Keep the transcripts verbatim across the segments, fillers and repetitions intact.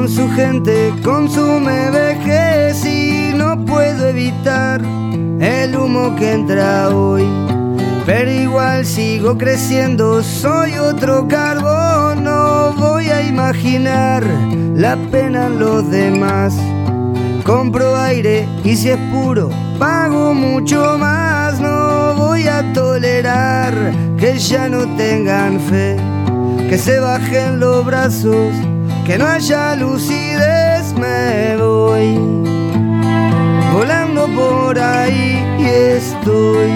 con su gente consume vejez y no puedo evitar el humo que entra hoy. Pero igual sigo creciendo, soy otro carbón, no voy a imaginar la pena en los demás. Compro aire y si es puro, pago mucho más. No voy a tolerar que ya no tengan fe, que se bajen los brazos, que no haya lucidez. Me voy volando por ahí y estoy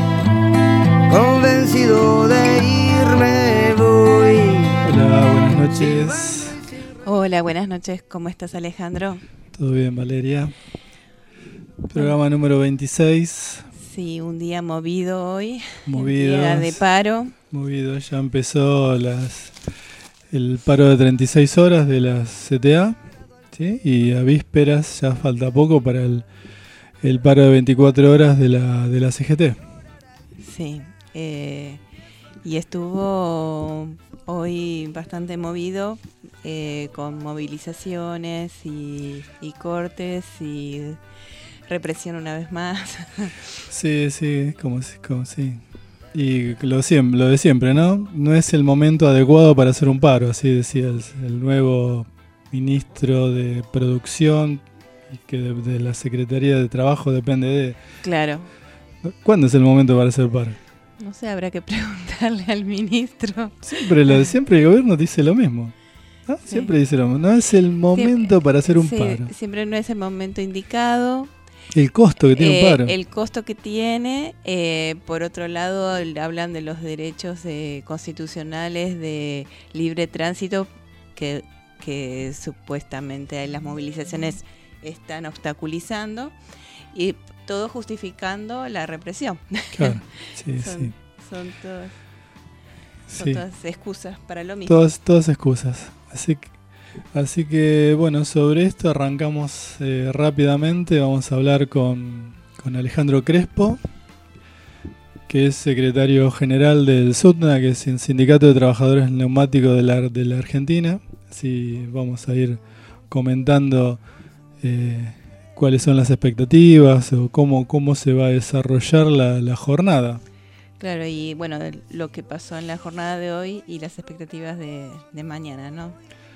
convencido de irme voy. Hola, buenas noches. Hola, buenas noches. ¿Cómo estás, Alejandro? Todo bien, Valeria. Programa número veintiséis. Sí, un día movido hoy. Movido. Día de paro. Movido, ya empezó las el paro de treinta y seis horas de la C T A, ¿sí? Y a vísperas ya falta poco para el, el paro de veinticuatro horas de la, de la C G T. Sí, eh, y estuvo hoy bastante movido, eh, con movilizaciones y, y cortes y represión una vez más. Sí, sí, como, como sí. Y lo, siempre, lo de siempre, ¿no? No es el momento adecuado para hacer un paro, así decía el, el nuevo ministro de Producción, y que de, de la Secretaría de Trabajo depende de... Claro. ¿Cuándo es el momento para hacer paro? No sé, habrá que preguntarle al ministro. Siempre, lo, siempre el gobierno dice lo mismo, ¿no? Sí. Siempre dice lo mismo. No es el momento siempre, para hacer un sí, paro. Siempre no es el momento indicado. El costo que tiene eh, un paro. El costo que tiene. Eh, por otro lado, hablan de los derechos eh, constitucionales de libre tránsito que, que supuestamente las movilizaciones están obstaculizando. Y todo justificando la represión. Claro, sí, son, sí. Son, todas, son sí. todas excusas para lo mismo. Todas, todas excusas. Así que, así que, bueno, sobre esto arrancamos eh, rápidamente. Vamos a hablar con, con Alejandro Crespo, que es secretario general del SUTNA, que es el Sindicato de Trabajadores Neumáticos de la, de la Argentina. Así vamos a ir comentando Eh, cuáles son las expectativas o cómo, cómo se va a desarrollar la, la jornada. Claro, y bueno, lo que pasó en la jornada de hoy y las expectativas de, de mañana, ¿no?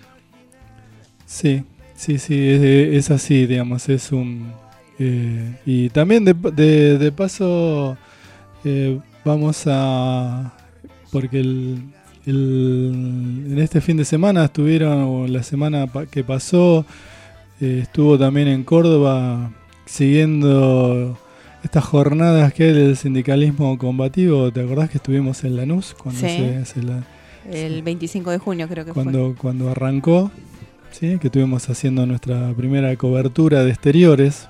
Sí, sí, sí, es, es así, digamos, es un... Eh, y también de, de, de paso eh, vamos a... porque el, el, en este fin de semana estuvieron, o la semana que pasó... Eh, estuvo también en Córdoba siguiendo estas jornadas que hay del sindicalismo combativo. ¿Te acordás que estuvimos en Lanús? Cuando sí, se, se la, el veinticinco de junio creo que cuando, fue. Cuando arrancó, ¿sí? Que estuvimos haciendo nuestra primera cobertura de exteriores.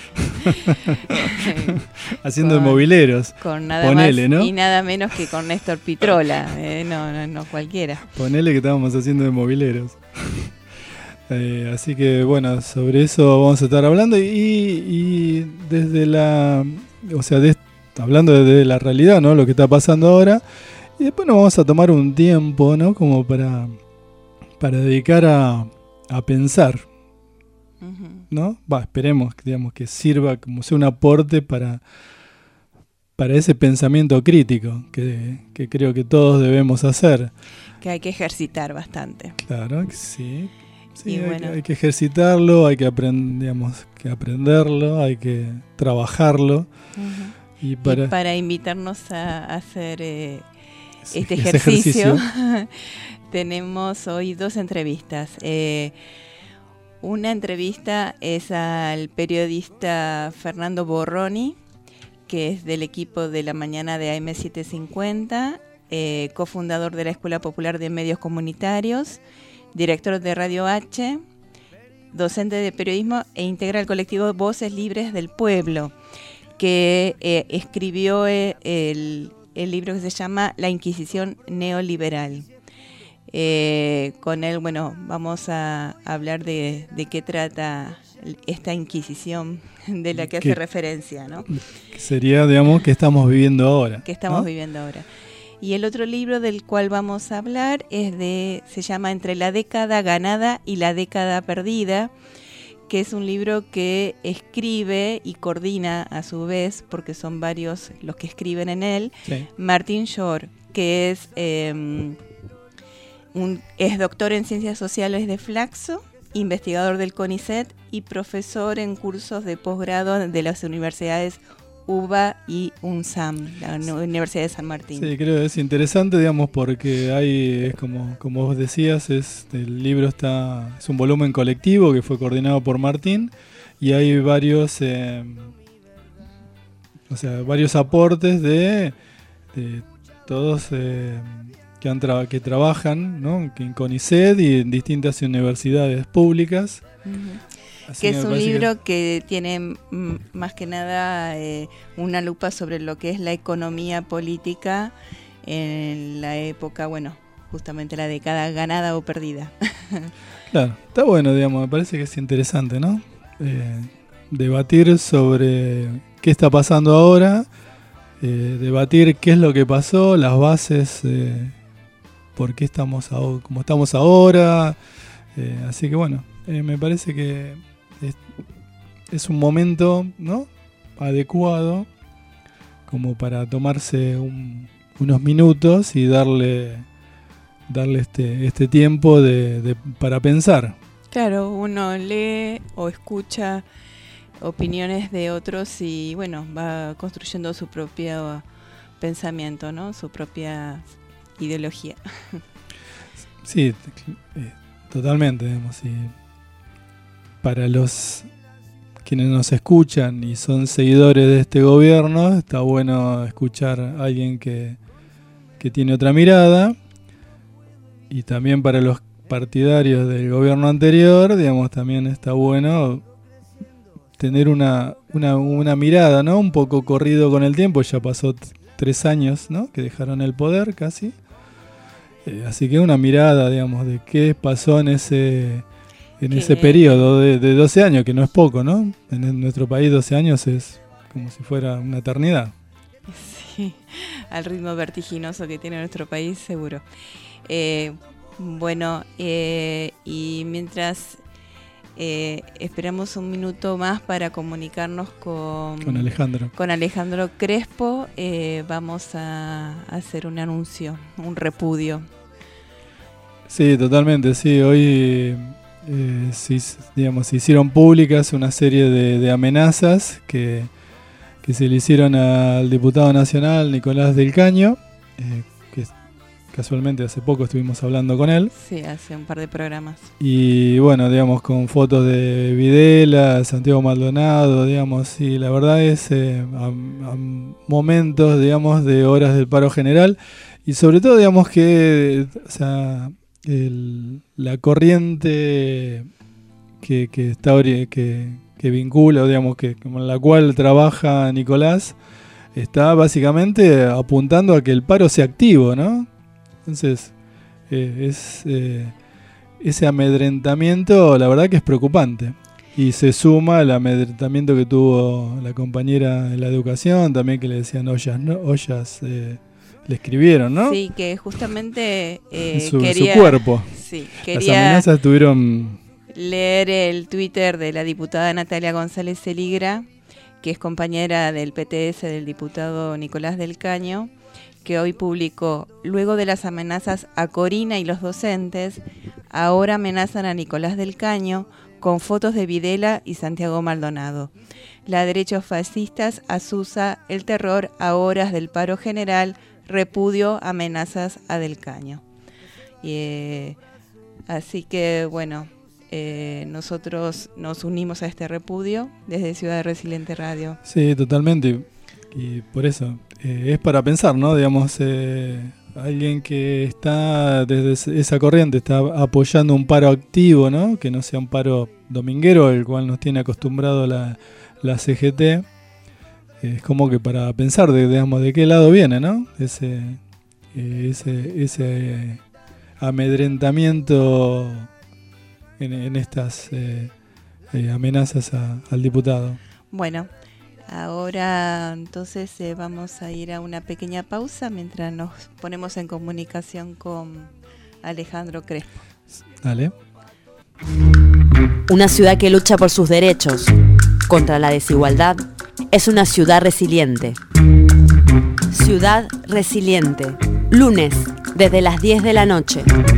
Haciendo con, de mobileros. Con nada Ponele, más ¿no? y nada menos que con Néstor Pitrola. eh, no, no, no cualquiera. Ponele que estábamos haciendo de mobileros. Eh, así que bueno, sobre eso vamos a estar hablando y, y desde la, o sea, de, hablando desde la realidad, ¿no? Lo que está pasando ahora, y después nos vamos a tomar un tiempo, ¿no? Como para, para dedicar a, a pensar, uh-huh. ¿No? Va, esperemos, digamos, que sirva como sea un aporte para, para ese pensamiento crítico que, que creo que todos debemos hacer. Que hay que ejercitar bastante. Claro que sí. Sí, hay, bueno. que, hay que ejercitarlo, hay que, aprend, digamos, que aprenderlo, hay que trabajarlo. Uh-huh. Y, para, y para invitarnos a hacer eh, sí, este ejercicio, ejercicio. tenemos hoy dos entrevistas. Eh, una entrevista es al periodista Fernando Borroni, que es del equipo de la mañana de A M setecientos cincuenta, eh, cofundador de la Escuela Popular de Medios Comunitarios, director de Radio H, docente de periodismo e integra el colectivo Voces Libres del Pueblo, que eh, escribió eh, el, el libro que se llama La Inquisición Neoliberal. Eh, con él, bueno, vamos a hablar de, de qué trata esta Inquisición de la que hace referencia, ¿no? Sería, digamos, que estamos viviendo ahora. Que estamos ¿no? viviendo ahora. Y el otro libro del cual vamos a hablar es de, se llama Entre la década ganada y la década perdida, que es un libro que escribe y coordina a su vez, porque son varios los que escriben en él, sí. Martin Shore, que es, eh, un, es doctor en Ciencias Sociales de Flaxo, investigador del CONICET y profesor en cursos de posgrado de las universidades U B A y UNSAM, la Universidad de San Martín. Sí, creo que es interesante, digamos, porque hay, es como, como vos decías, es, el libro está, es un volumen colectivo que fue coordinado por Martín y hay varios, eh, o sea, varios aportes de, de todos eh, que, han tra- que trabajan, ¿no? En CONICET y en distintas universidades públicas. Uh-huh. Así que es un libro que... que tiene m- más que nada eh, una lupa sobre lo que es la economía política en la época, bueno, justamente la década ganada o perdida. Claro, está bueno, digamos, me parece que es interesante, ¿no? Eh, debatir sobre qué está pasando ahora, eh, debatir qué es lo que pasó, las bases, eh, por qué estamos ahora, como estamos ahora, eh, así que bueno, eh, me parece que es, es un momento, ¿no?, adecuado como para tomarse un, unos minutos y darle darle este este tiempo de, de para pensar. Claro, uno lee o escucha opiniones de otros y bueno, va construyendo su propio pensamiento, ¿no?, su propia ideología. Sí, eh, totalmente, digamos, y para los quienes nos escuchan y son seguidores de este gobierno, está bueno escuchar a alguien que, que tiene otra mirada, y también para los partidarios del gobierno anterior, digamos, también está bueno tener una, una, una mirada, ¿no?, un poco corrido con el tiempo, ya pasó t- tres años, ¿no?, que dejaron el poder casi, eh, así que una mirada, digamos, de qué pasó en ese... en que ese periodo de, de doce años, que no es poco, ¿no? En nuestro país doce años es como si fuera una eternidad. Sí, al ritmo vertiginoso que tiene nuestro país, seguro. Eh, bueno, eh, y mientras eh, esperamos un minuto más para comunicarnos con, con Alejandro. Con Alejandro Crespo, eh, vamos a hacer un anuncio, un repudio. Sí, totalmente, sí, hoy... Eh, se, digamos, se hicieron públicas una serie de, de amenazas que, que se le hicieron al diputado nacional Nicolás del Caño, eh, que casualmente hace poco estuvimos hablando con él. Sí, hace un par de programas. Y bueno, digamos, con fotos de Videla, Santiago Maldonado, digamos, y la verdad es eh, a, a momentos, digamos, de horas del paro general, y sobre todo, digamos, que, o sea, El, la corriente que, que está que, que vincula, digamos, que con la cual trabaja Nicolás, está básicamente apuntando a que el paro sea activo, ¿no? Entonces, eh, es eh, ese amedrentamiento, la verdad que es preocupante. Y se suma el amedrentamiento que tuvo la compañera de la educación, también que le decían ollas, ¿no? ollas eh, le escribieron, ¿no? Sí, que justamente eh, su, quería, su cuerpo. Sí, quería Las amenazas tuvieron... leer el Twitter de la diputada Natalia González Celigra, que es compañera del P T S del diputado Nicolás del Caño, que hoy publicó: luego de las amenazas a Corina y los docentes, ahora amenazan a Nicolás del Caño con fotos de Videla y Santiago Maldonado. La derecha fascistas asusa el terror a horas del paro general, repudio amenazas a Del Caño. Y, eh, así que bueno, eh, nosotros nos unimos a este repudio desde Ciudad Resiliente Radio. Sí, totalmente, y por eso eh, es para pensar, ¿no? Digamos, eh, alguien que está desde esa corriente está apoyando un paro activo, ¿no? Que no sea un paro dominguero, el cual nos tiene acostumbrado la, la C G T. Es como que para pensar, de, digamos, de qué lado viene, ¿no? Ese, eh, ese, ese eh, amedrentamiento en, en estas eh, eh, amenazas a, al diputado. Bueno, Ahora entonces eh, vamos a ir a una pequeña pausa mientras nos ponemos en comunicación con Alejandro Crespo. Dale. Una ciudad que lucha por sus derechos contra la desigualdad es una ciudad resiliente. Ciudad Resiliente, lunes, desde las diez de la noche.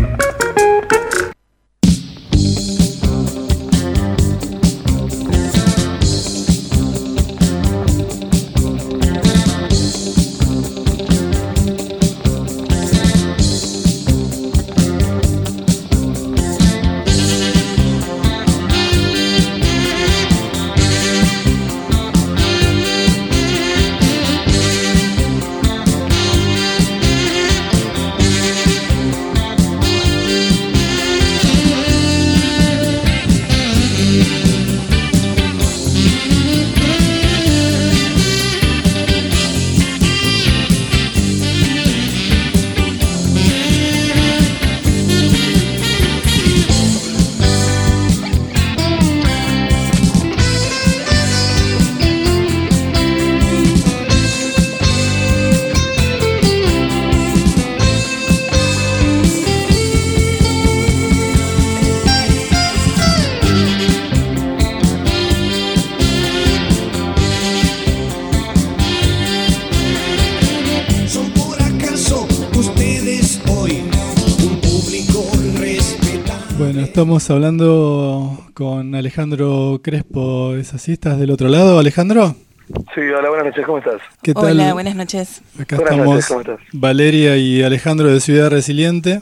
Estamos hablando con Alejandro Crespo, ¿es así? ¿Estás del otro lado, Alejandro? Sí, hola, buenas noches, ¿cómo estás? ¿Qué tal? Hola, buenas noches. Acá buenas estamos, noches, ¿cómo estás? Valeria y Alejandro de Ciudad Resiliente.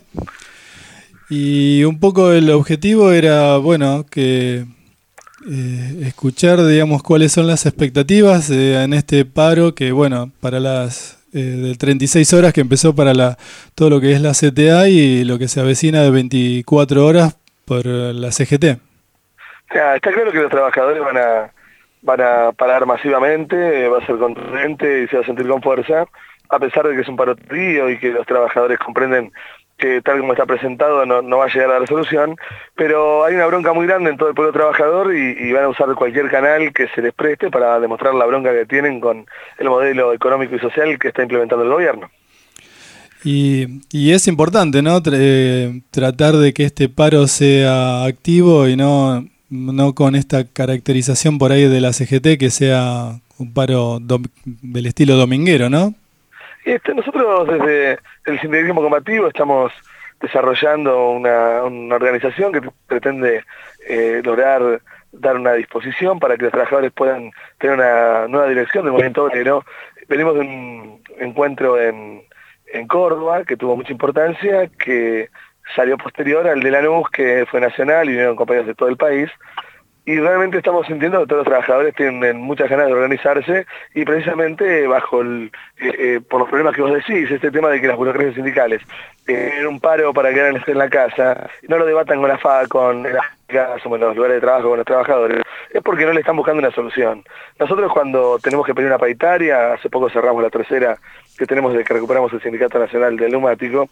Y un poco el objetivo era, bueno, que eh, escuchar, digamos, cuáles son las expectativas eh, en este paro que, bueno, para las eh, de treinta y seis horas que empezó para la todo lo que es la C T A y lo que se avecina de veinticuatro horas por la C G T. O sea, está claro que los trabajadores van a van a parar masivamente, va a ser contundente y se va a sentir con fuerza, a pesar de que es un paro tardío y que los trabajadores comprenden que tal como está presentado no, no va a llegar a la resolución, pero hay una bronca muy grande en todo el pueblo trabajador y, y van a usar cualquier canal que se les preste para demostrar la bronca que tienen con el modelo económico y social que está implementando el gobierno. Y, y es importante, ¿no? Tr- eh, tratar de que este paro sea activo y no, no con esta caracterización por ahí de la C G T que sea un paro dom- del estilo dominguero, ¿no? Este, nosotros desde el sindicalismo combativo estamos desarrollando una, una organización que pretende eh, lograr dar una disposición para que los trabajadores puedan tener una nueva dirección del movimiento obrero. Venimos de un encuentro en en Córdoba, que tuvo mucha importancia, que salió posterior al de Lanús, que fue nacional y vinieron compañeros de todo el país, y realmente estamos sintiendo que todos los trabajadores tienen muchas ganas de organizarse, y precisamente bajo el, eh, eh, por los problemas que vos decís, este tema de que las burocracias sindicales tienen eh, un paro para que quieran estar en la casa, no lo debatan con la F A, con las casas o en los lugares de trabajo con los trabajadores, es porque no le están buscando una solución. Nosotros cuando tenemos que pedir una paritaria, hace poco cerramos la tercera que tenemos desde que recuperamos el Sindicato Nacional del Neumático,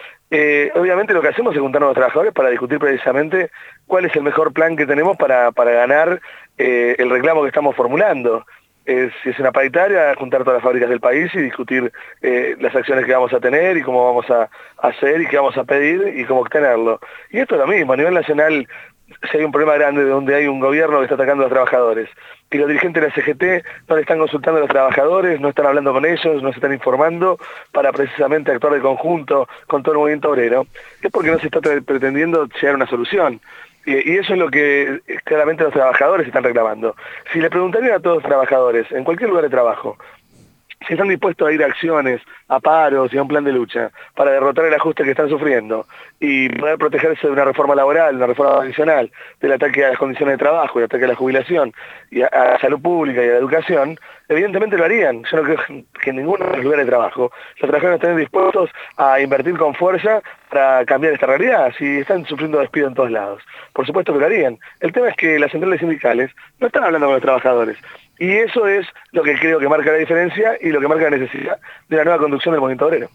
eh, obviamente lo que hacemos es juntarnos a los trabajadores para discutir precisamente cuál es el mejor plan que tenemos para, para ganar eh, el reclamo que estamos formulando. Eh, si es una paritaria, juntar todas las fábricas del país y discutir eh, las acciones que vamos a tener y cómo vamos a hacer y qué vamos a pedir y cómo obtenerlo. Y esto es lo mismo, a nivel nacional, si hay un problema grande donde hay un gobierno que está atacando a los trabajadores y los dirigentes de la C G T no le están consultando a los trabajadores, no están hablando con ellos, no se están informando para precisamente actuar de conjunto con todo el movimiento obrero, es porque no se está pretendiendo llegar a una solución. Y, y eso es lo que claramente los trabajadores están reclamando. Si le preguntarían a todos los trabajadores, en cualquier lugar de trabajo, si están dispuestos a ir a acciones, a paros y a un plan de lucha para derrotar el ajuste que están sufriendo y poder protegerse de una reforma laboral, una reforma adicional, del ataque a las condiciones de trabajo, el ataque a la jubilación y a, a la salud pública y a la educación, evidentemente lo harían. Yo no creo que en ninguno de los lugares de trabajo los trabajadores estén dispuestos a invertir con fuerza para cambiar esta realidad, si están sufriendo despido en todos lados. Por supuesto que lo harían. El tema es que las centrales sindicales no están hablando con los trabajadores. Y eso es lo que creo que marca la diferencia y lo que marca la necesidad de la nueva conducción del movimiento obrero.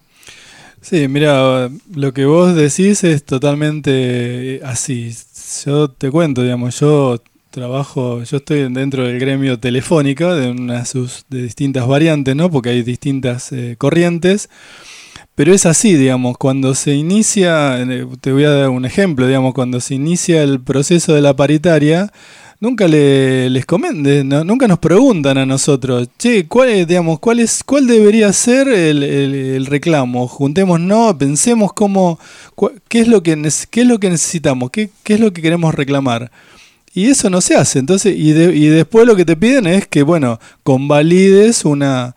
Sí, mira, lo que vos decís es totalmente así. Yo te cuento, digamos, yo trabajo, yo estoy dentro del gremio Telefónica, de una sus de distintas variantes, ¿no? Porque hay distintas eh, corrientes. Pero es así, digamos, cuando se inicia, te voy a dar un ejemplo, digamos, cuando se inicia el proceso de la paritaria, nunca le, les comentan, no, nunca nos preguntan a nosotros, che, ¿cuál, es, digamos, cuál, es, cuál debería ser el, el, el reclamo? Juntémonos, pensemos cómo, cu, qué, es lo que, qué es lo que necesitamos, qué, qué es lo que queremos reclamar. Y eso no se hace, entonces, y, de, y después lo que te piden es que, bueno, convalides una...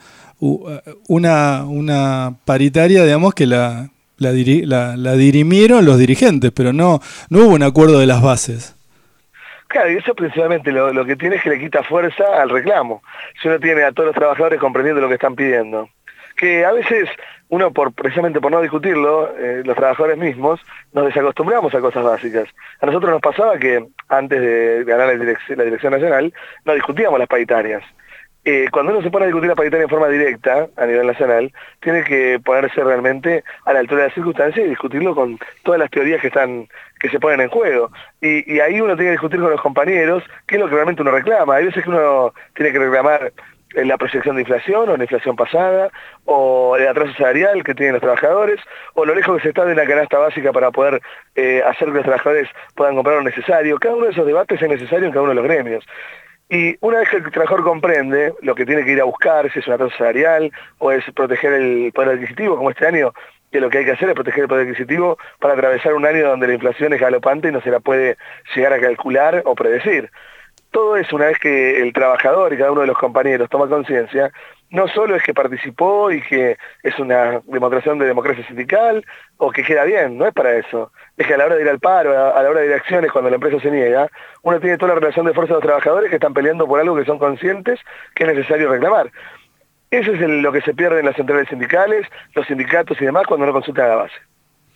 Una, una paritaria, digamos, que la, la, diri, la, la dirimieron los dirigentes, pero no, no hubo un acuerdo de las bases. Claro, y eso principalmente lo, lo que tiene es que le quita fuerza al reclamo. Si uno tiene a todos los trabajadores comprendiendo lo que están pidiendo. Que a veces uno, por precisamente por no discutirlo, eh, los trabajadores mismos, nos desacostumbramos a cosas básicas. A nosotros nos pasaba que antes de ganar la dirección, la dirección nacional, no discutíamos las paritarias. Eh, cuando uno se pone a discutir la paritaria en forma directa a nivel nacional, tiene que ponerse realmente a la altura de las circunstancias y discutirlo con todas las teorías que están que se ponen en juego. Y, y ahí uno tiene que discutir con los compañeros qué es lo que realmente uno reclama. Hay veces que uno tiene que reclamar la proyección de inflación o la inflación pasada, o el atraso salarial que tienen los trabajadores, o lo lejos que se está de una canasta básica para poder eh, hacer que los trabajadores puedan comprar lo necesario. Cada uno de esos debates es necesario en cada uno de los gremios. Y una vez que el trabajador comprende lo que tiene que ir a buscar, si es una tasa salarial o es proteger el poder adquisitivo, como este año, que lo que hay que hacer es proteger el poder adquisitivo para atravesar un año donde la inflación es galopante y no se la puede llegar a calcular o predecir. Todo eso, una vez que el trabajador y cada uno de los compañeros toma conciencia, no solo es que participó y que es una demostración de democracia sindical o que queda bien, no es para eso. Es que a la hora de ir al paro, a la hora de ir a acciones, cuando la empresa se niega, uno tiene toda la relación de fuerza de los trabajadores que están peleando por algo que son conscientes que es necesario reclamar. Eso es el, lo que se pierde en las centrales sindicales, los sindicatos y demás cuando no consulta a la base.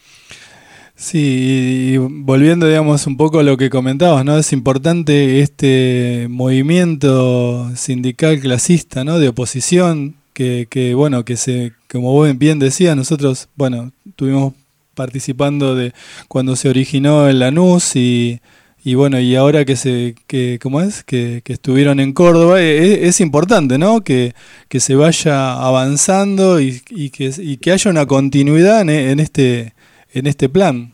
Sí, y volviendo, digamos, un poco a lo que comentabas, ¿no? Es importante este movimiento sindical clasista, ¿no? De oposición, que, que bueno, que se, como vos bien decías, nosotros, bueno, estuvimos participando de cuando se originó el Lanús y, y bueno, y ahora que se, que, ¿cómo es? Que, que estuvieron en Córdoba, es, es importante, ¿no? Que, que se vaya avanzando y, y que, y que haya una continuidad en, en este en este plan.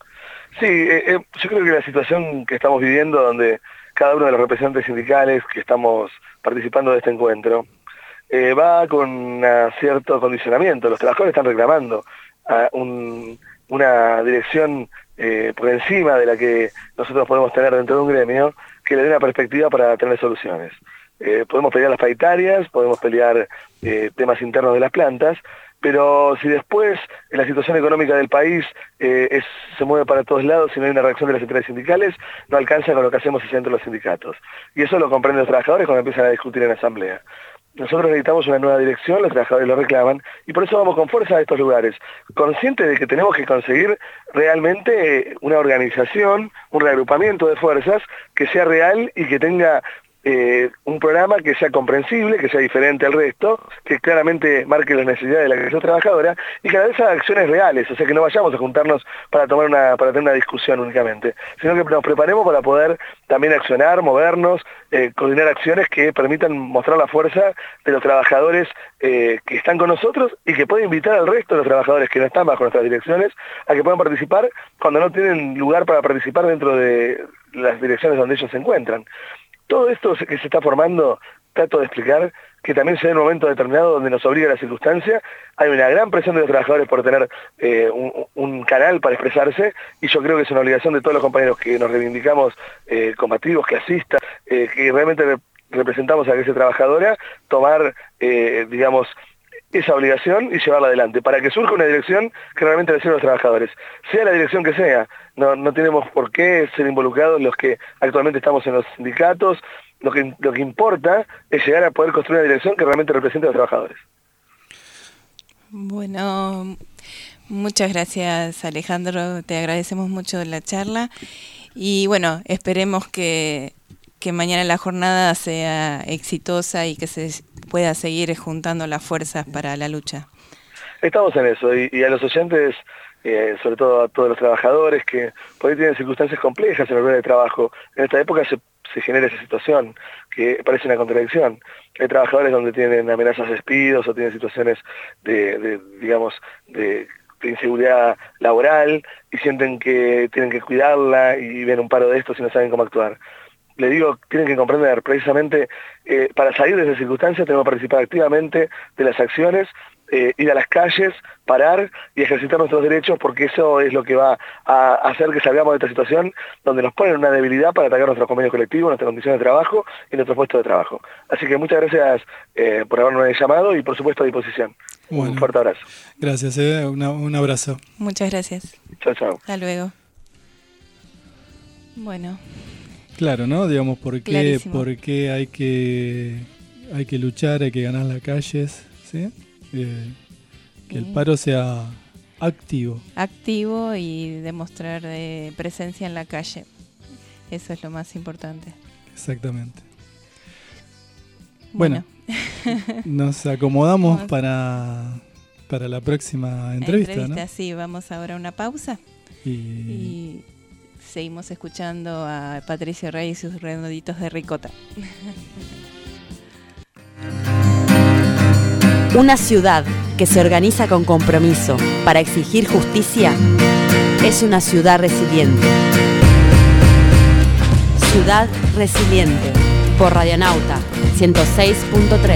Sí, eh, eh, yo creo que la situación que estamos viviendo, donde cada uno de los representantes sindicales que estamos participando de este encuentro, eh, va con un cierto condicionamiento. Los trabajadores están reclamando a un, una dirección eh, por encima de la que nosotros podemos tener dentro de un gremio, que le dé una perspectiva para tener soluciones. Eh, podemos pelear las paritarias, podemos pelear eh, temas internos de las plantas, pero si después la situación económica del país eh, es, se mueve para todos lados y no hay una reacción de las centrales sindicales, no alcanza con lo que hacemos hacia dentro de los sindicatos. Y eso lo comprenden los trabajadores cuando empiezan a discutir en la asamblea. Nosotros necesitamos una nueva dirección, los trabajadores lo reclaman, y por eso vamos con fuerza a estos lugares, conscientes de que tenemos que conseguir realmente una organización, un reagrupamiento de fuerzas que sea real y que tenga Eh, un programa que sea comprensible, que sea diferente al resto, que claramente marque las necesidades de la clase trabajadora y que a la vez haga acciones reales, o sea que no vayamos a juntarnos para tomar una, para tener una discusión únicamente, sino que nos preparemos para poder también accionar, movernos, eh, coordinar acciones que permitan mostrar la fuerza de los trabajadores eh, que están con nosotros y que pueden invitar al resto de los trabajadores que no están bajo nuestras direcciones a que puedan participar cuando no tienen lugar para participar dentro de las direcciones donde ellos se encuentran. Todo esto que se está formando, trato de explicar que también se da en un momento determinado donde nos obliga la circunstancia, hay una gran presión de los trabajadores por tener eh, un, un canal para expresarse, y yo creo que es una obligación de todos los compañeros que nos reivindicamos eh, combativos, que asistan, eh, que realmente re representamos a la clase trabajadora, tomar, eh, digamos, esa obligación y llevarla adelante, para que surja una dirección que realmente le sirva a los trabajadores. Sea la dirección que sea, no, no tenemos por qué ser involucrados los que actualmente estamos en los sindicatos, lo que, lo que importa es llegar a poder construir una dirección que realmente represente a los trabajadores. Bueno, muchas gracias Alejandro, te agradecemos mucho la charla y bueno, esperemos que, que mañana la jornada sea exitosa y que se pueda seguir juntando las fuerzas para la lucha. Estamos en eso, y, y a los oyentes, eh, sobre todo a todos los trabajadores que por ahí tienen circunstancias complejas en el lugar de trabajo. En esta época se se genera esa situación, que parece una contradicción. Hay trabajadores donde tienen amenazas de despidos o tienen situaciones de, de digamos, de, de inseguridad laboral y sienten que tienen que cuidarla y ven un paro de estos y no saben cómo actuar. Le digo, tienen que comprender, precisamente, eh, para salir de esas circunstancias tenemos que participar activamente de las acciones, eh, ir a las calles, parar y ejercitar nuestros derechos, porque eso es lo que va a hacer que salgamos de esta situación donde nos ponen una debilidad para atacar nuestros convenios colectivos, nuestras condiciones de trabajo y nuestros puestos de trabajo. Así que muchas gracias eh, por habernos llamado y por supuesto a disposición. Bueno, un fuerte abrazo. Gracias, eh. Una, un abrazo. Muchas gracias. Chao, chao. Hasta luego. Bueno. Claro, ¿no? Digamos, ¿por qué, por qué hay que hay que luchar, hay que ganar las calles, ¿sí? Eh, que el paro sea activo. Activo y demostrar eh, presencia en la calle. Eso es lo más importante. Exactamente. Bueno, bueno nos acomodamos vamos. para para la próxima entrevista, entrevista, ¿no? Sí, vamos ahora a una pausa. Y... y seguimos escuchando a Patricio Rey y sus redonditos de ricota. Una ciudad que se organiza con compromiso para exigir justicia es una ciudad resiliente. Ciudad Resiliente, por Radionauta ciento seis punto tres.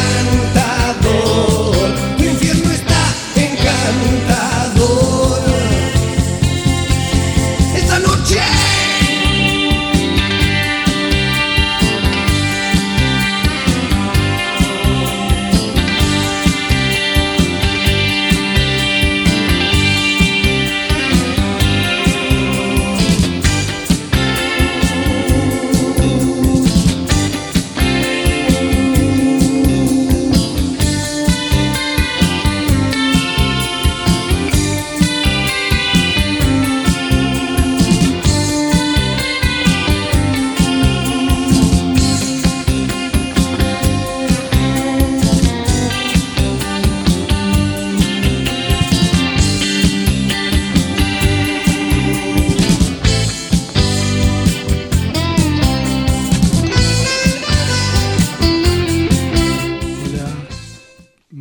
Encantador.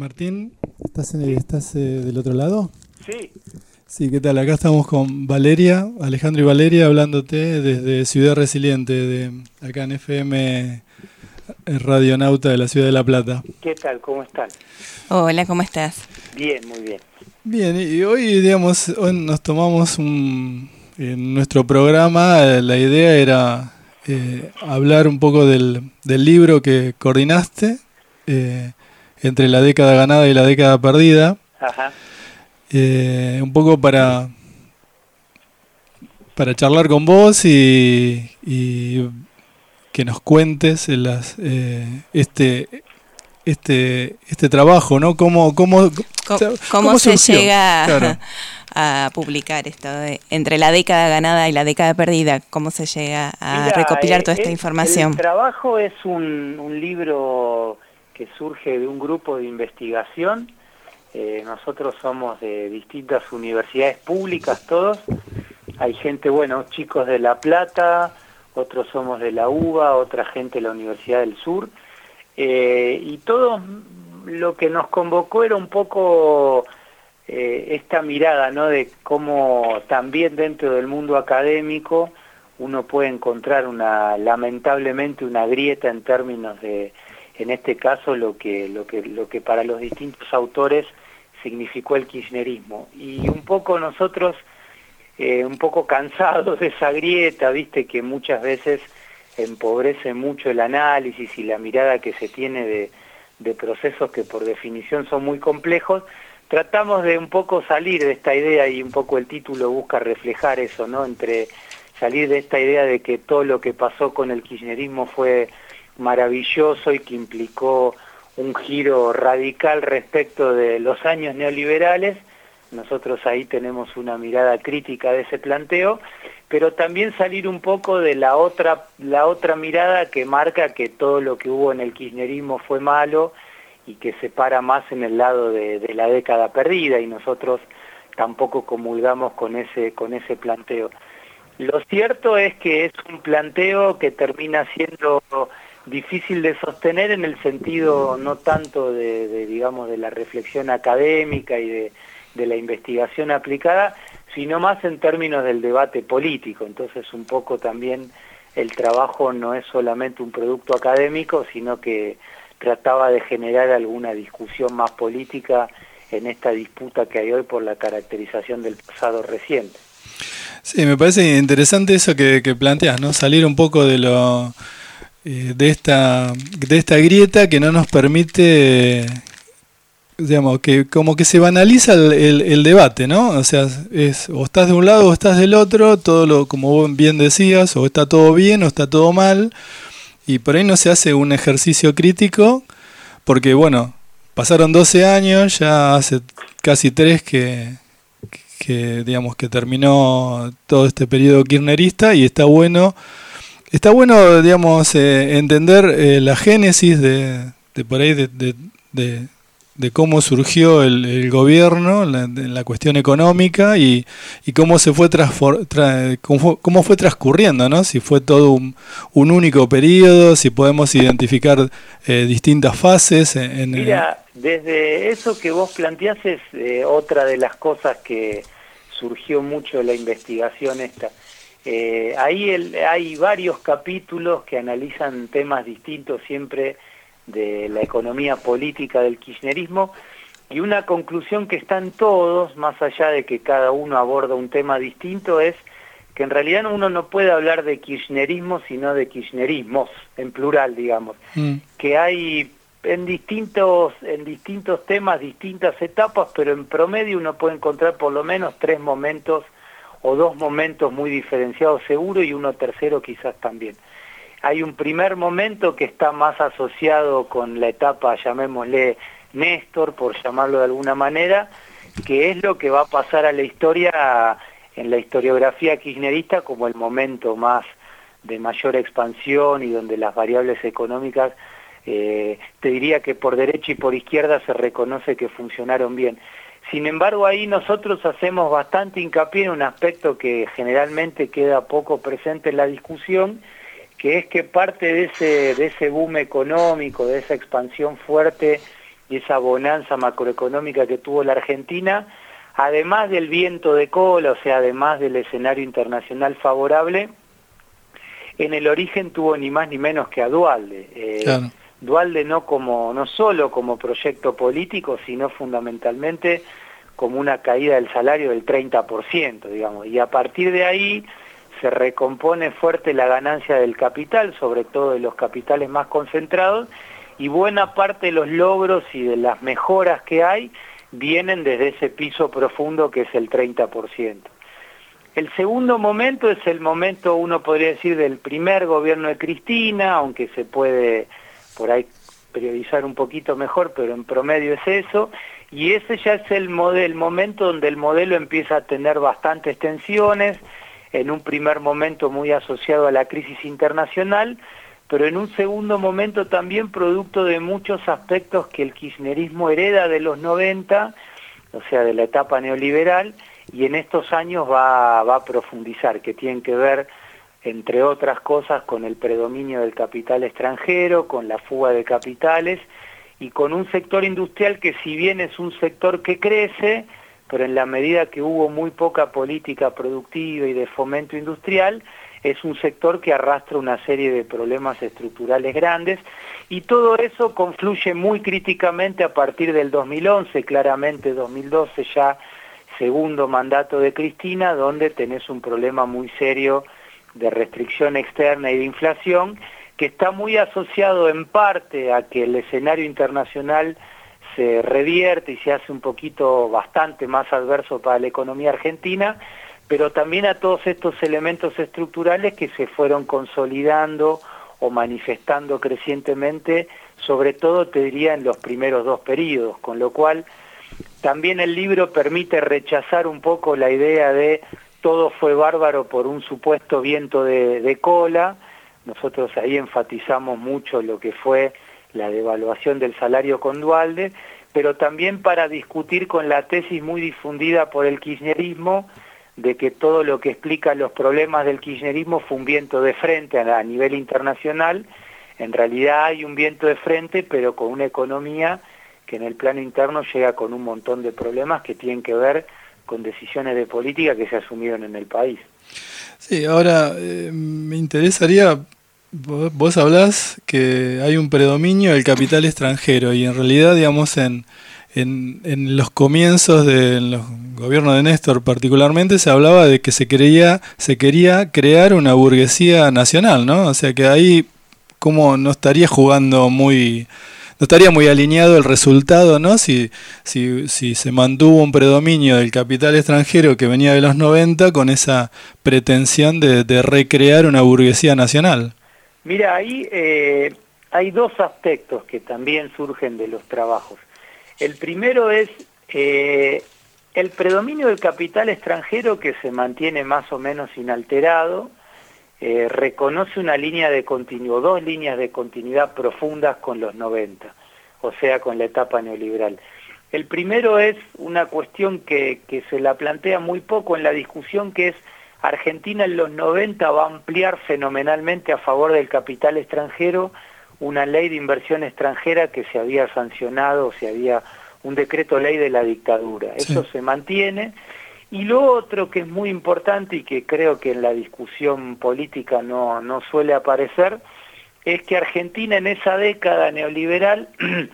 Martín, ¿estás, en, estás eh, del otro lado? Sí. Sí, ¿qué tal? Acá estamos con Valeria, Alejandro y Valeria, hablándote desde Ciudad Resiliente, de acá en F M Radionauta de la Ciudad de La Plata. ¿Qué tal? ¿Cómo están? Hola, ¿cómo estás? Bien, muy bien. Bien, y hoy, digamos, hoy nos tomamos un... En nuestro programa la idea era eh, hablar un poco del, del libro que coordinaste, eh, entre la década ganada y la década perdida. Ajá. Eh, un poco para para charlar con vos y, y que nos cuentes las, eh, este este este trabajo, ¿no? Cómo cómo ¿Cómo, ¿cómo, cómo se surgió? llega Claro. a, a publicar esto de, entre la década ganada y la década perdida? ¿Cómo se llega a Mira, recopilar eh, toda esta el, información? El trabajo es un, un libro que surge de un grupo de investigación. Eh, nosotros somos de distintas universidades públicas todos. Hay gente, bueno, chicos de La Plata, otros somos de la U B A, otra gente de la Universidad del Sur. Eh, y todo lo que nos convocó era un poco eh, esta mirada, ¿no?, de cómo también dentro del mundo académico uno puede encontrar una, lamentablemente, una grieta en términos de, en este caso, lo que, lo que, lo que para los distintos autores significó el kirchnerismo. Y un poco nosotros, eh, un poco cansados de esa grieta, viste, que muchas veces empobrece mucho el análisis y la mirada que se tiene de, de procesos que por definición son muy complejos, tratamos de un poco salir de esta idea, y un poco el título busca reflejar eso, ¿no?, entre salir de esta idea de que todo lo que pasó con el kirchnerismo fue maravilloso y que implicó un giro radical respecto de los años neoliberales. Nosotros ahí tenemos una mirada crítica de ese planteo, pero también salir un poco de la otra, la otra mirada que marca que todo lo que hubo en el kirchnerismo fue malo y que se para más en el lado de, de la década perdida, y nosotros tampoco comulgamos con ese, con ese planteo. Lo cierto es que es un planteo que termina siendo difícil de sostener en el sentido no tanto de, de digamos, de la reflexión académica y de, de la investigación aplicada, sino más en términos del debate político. Entonces un poco también el trabajo no es solamente un producto académico, sino que trataba de generar alguna discusión más política en esta disputa que hay hoy por la caracterización del pasado reciente. Sí, me parece interesante eso que, que planteas, ¿no? Salir un poco de lo eh, de esta de esta grieta que no nos permite, digamos, que como que se banaliza el, el, el debate, ¿no? O sea, es o estás de un lado o estás del otro, todo lo, como vos bien decías, o está todo bien o está todo mal, y por ahí no se hace un ejercicio crítico, porque bueno, pasaron doce años, ya hace casi tres que que digamos que terminó todo este periodo kirchnerista, y está bueno está bueno digamos eh, entender eh, la génesis de, de por ahí de, de, de, de cómo surgió el, el gobierno en la, en la cuestión económica, y, y cómo se fue transfor, tra, cómo, cómo fue transcurriendo, ¿no? Si fue todo un, un único periodo, si podemos identificar eh, distintas fases en, en Mira, desde eso que vos planteás es eh, otra de las cosas que surgió mucho de la investigación esta. Eh, ahí el, hay varios capítulos que analizan temas distintos siempre de la economía política del kirchnerismo, y una conclusión que están todos, más allá de que cada uno aborda un tema distinto, es que en realidad uno no puede hablar de kirchnerismo sino de kirchnerismos, en plural, digamos, mm. que hay en distintos, en distintos temas, distintas etapas, pero en promedio uno puede encontrar por lo menos tres momentos o dos momentos muy diferenciados seguro, y uno tercero quizás también. Hay un primer momento que está más asociado con la etapa, llamémosle Néstor, por llamarlo de alguna manera, que es lo que va a pasar a la historia, en la historiografía kirchnerista, como el momento más de mayor expansión y donde las variables económicas, eh, te diría que por derecha y por izquierda se reconoce que funcionaron bien. Sin embargo, ahí nosotros hacemos bastante hincapié en un aspecto que generalmente queda poco presente en la discusión, que es que parte de ese, de ese boom económico, de esa expansión fuerte y esa bonanza macroeconómica que tuvo la Argentina, además del viento de cola, o sea, además del escenario internacional favorable, en el origen tuvo ni más ni menos que a Duhalde. Eh, claro. Duhalde no, como, no solo como proyecto político, sino fundamentalmente como una caída del salario del treinta por ciento, digamos, y a partir de ahí se recompone fuerte la ganancia del capital, sobre todo de los capitales más concentrados, y buena parte de los logros y de las mejoras que hay vienen desde ese piso profundo que es el treinta por ciento. El segundo momento es el momento, uno podría decir, del primer gobierno de Cristina, aunque se puede por ahí periodizar un poquito mejor, pero en promedio es eso, y ese ya es el, modelo, el momento donde el modelo empieza a tener bastantes tensiones, en un primer momento muy asociado a la crisis internacional, pero en un segundo momento también producto de muchos aspectos que el kirchnerismo hereda de los noventa, o sea, de la etapa neoliberal, y en estos años va, va a profundizar, que tienen que ver, entre otras cosas, con el predominio del capital extranjero, con la fuga de capitales, y con un sector industrial que, si bien es un sector que crece, pero en la medida que hubo muy poca política productiva y de fomento industrial, es un sector que arrastra una serie de problemas estructurales grandes, y todo eso confluye muy críticamente a partir del dos mil once, claramente dos mil doce ya segundo mandato de Cristina, donde tenés un problema muy serio de restricción externa y de inflación, que está muy asociado en parte a que el escenario internacional se revierte y se hace un poquito bastante más adverso para la economía argentina, pero también a todos estos elementos estructurales que se fueron consolidando o manifestando crecientemente, sobre todo te diría en los primeros dos periodos, con lo cual también el libro permite rechazar un poco la idea de todo fue bárbaro por un supuesto viento de, de cola. Nosotros ahí enfatizamos mucho lo que fue la devaluación del salario con Duhalde, pero también para discutir con la tesis muy difundida por el kirchnerismo de que todo lo que explica los problemas del kirchnerismo fue un viento de frente a, a nivel internacional. En realidad hay un viento de frente, pero con una economía que en el plano interno llega con un montón de problemas que tienen que ver con decisiones de política que se asumieron en el país. Sí, ahora eh, me interesaría, vos, vos hablás que hay un predominio del capital extranjero y en realidad, digamos, en, en, en los comienzos del gobierno de Néstor particularmente se hablaba de que se, creía, se quería crear una burguesía nacional, ¿no? O sea que ahí como no estaría jugando muy... No estaría muy alineado el resultado, ¿no? Si, si, si se mantuvo un predominio del capital extranjero que venía de los noventa con esa pretensión de, de recrear una burguesía nacional. Mira, ahí eh, hay dos aspectos que también surgen de los trabajos. El primero es eh, el predominio del capital extranjero, que se mantiene más o menos inalterado. Eh, reconoce una línea de continuidad, dos líneas de continuidad profundas con los noventa, o sea, con la etapa neoliberal. El primero es una cuestión que, que se la plantea muy poco en la discusión, que es Argentina en los noventa va a ampliar fenomenalmente a favor del capital extranjero una ley de inversión extranjera que se había sancionado, o se había un decreto ley de la dictadura. Sí. Eso se mantiene. Y lo otro que es muy importante y que creo que en la discusión política no, no suele aparecer, es que Argentina en esa década neoliberal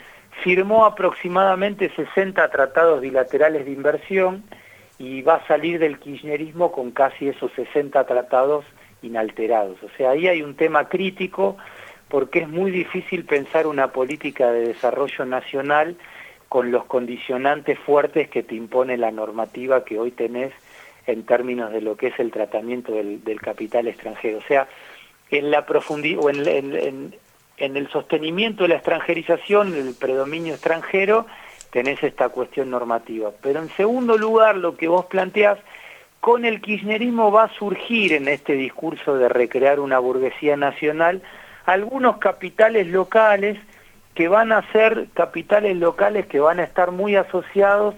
firmó aproximadamente sesenta tratados bilaterales de inversión y va a salir del kirchnerismo con casi esos sesenta tratados inalterados. O sea, ahí hay un tema crítico porque es muy difícil pensar una política de desarrollo nacional con los condicionantes fuertes que te impone la normativa que hoy tenés en términos de lo que es el tratamiento del, del capital extranjero. O sea, en la profundidad o en, en, en, en el sostenimiento de la extranjerización, el predominio extranjero, tenés esta cuestión normativa. Pero en segundo lugar, lo que vos planteás, con el kirchnerismo va a surgir en este discurso de recrear una burguesía nacional algunos capitales locales que van a ser capitales locales que van a estar muy asociados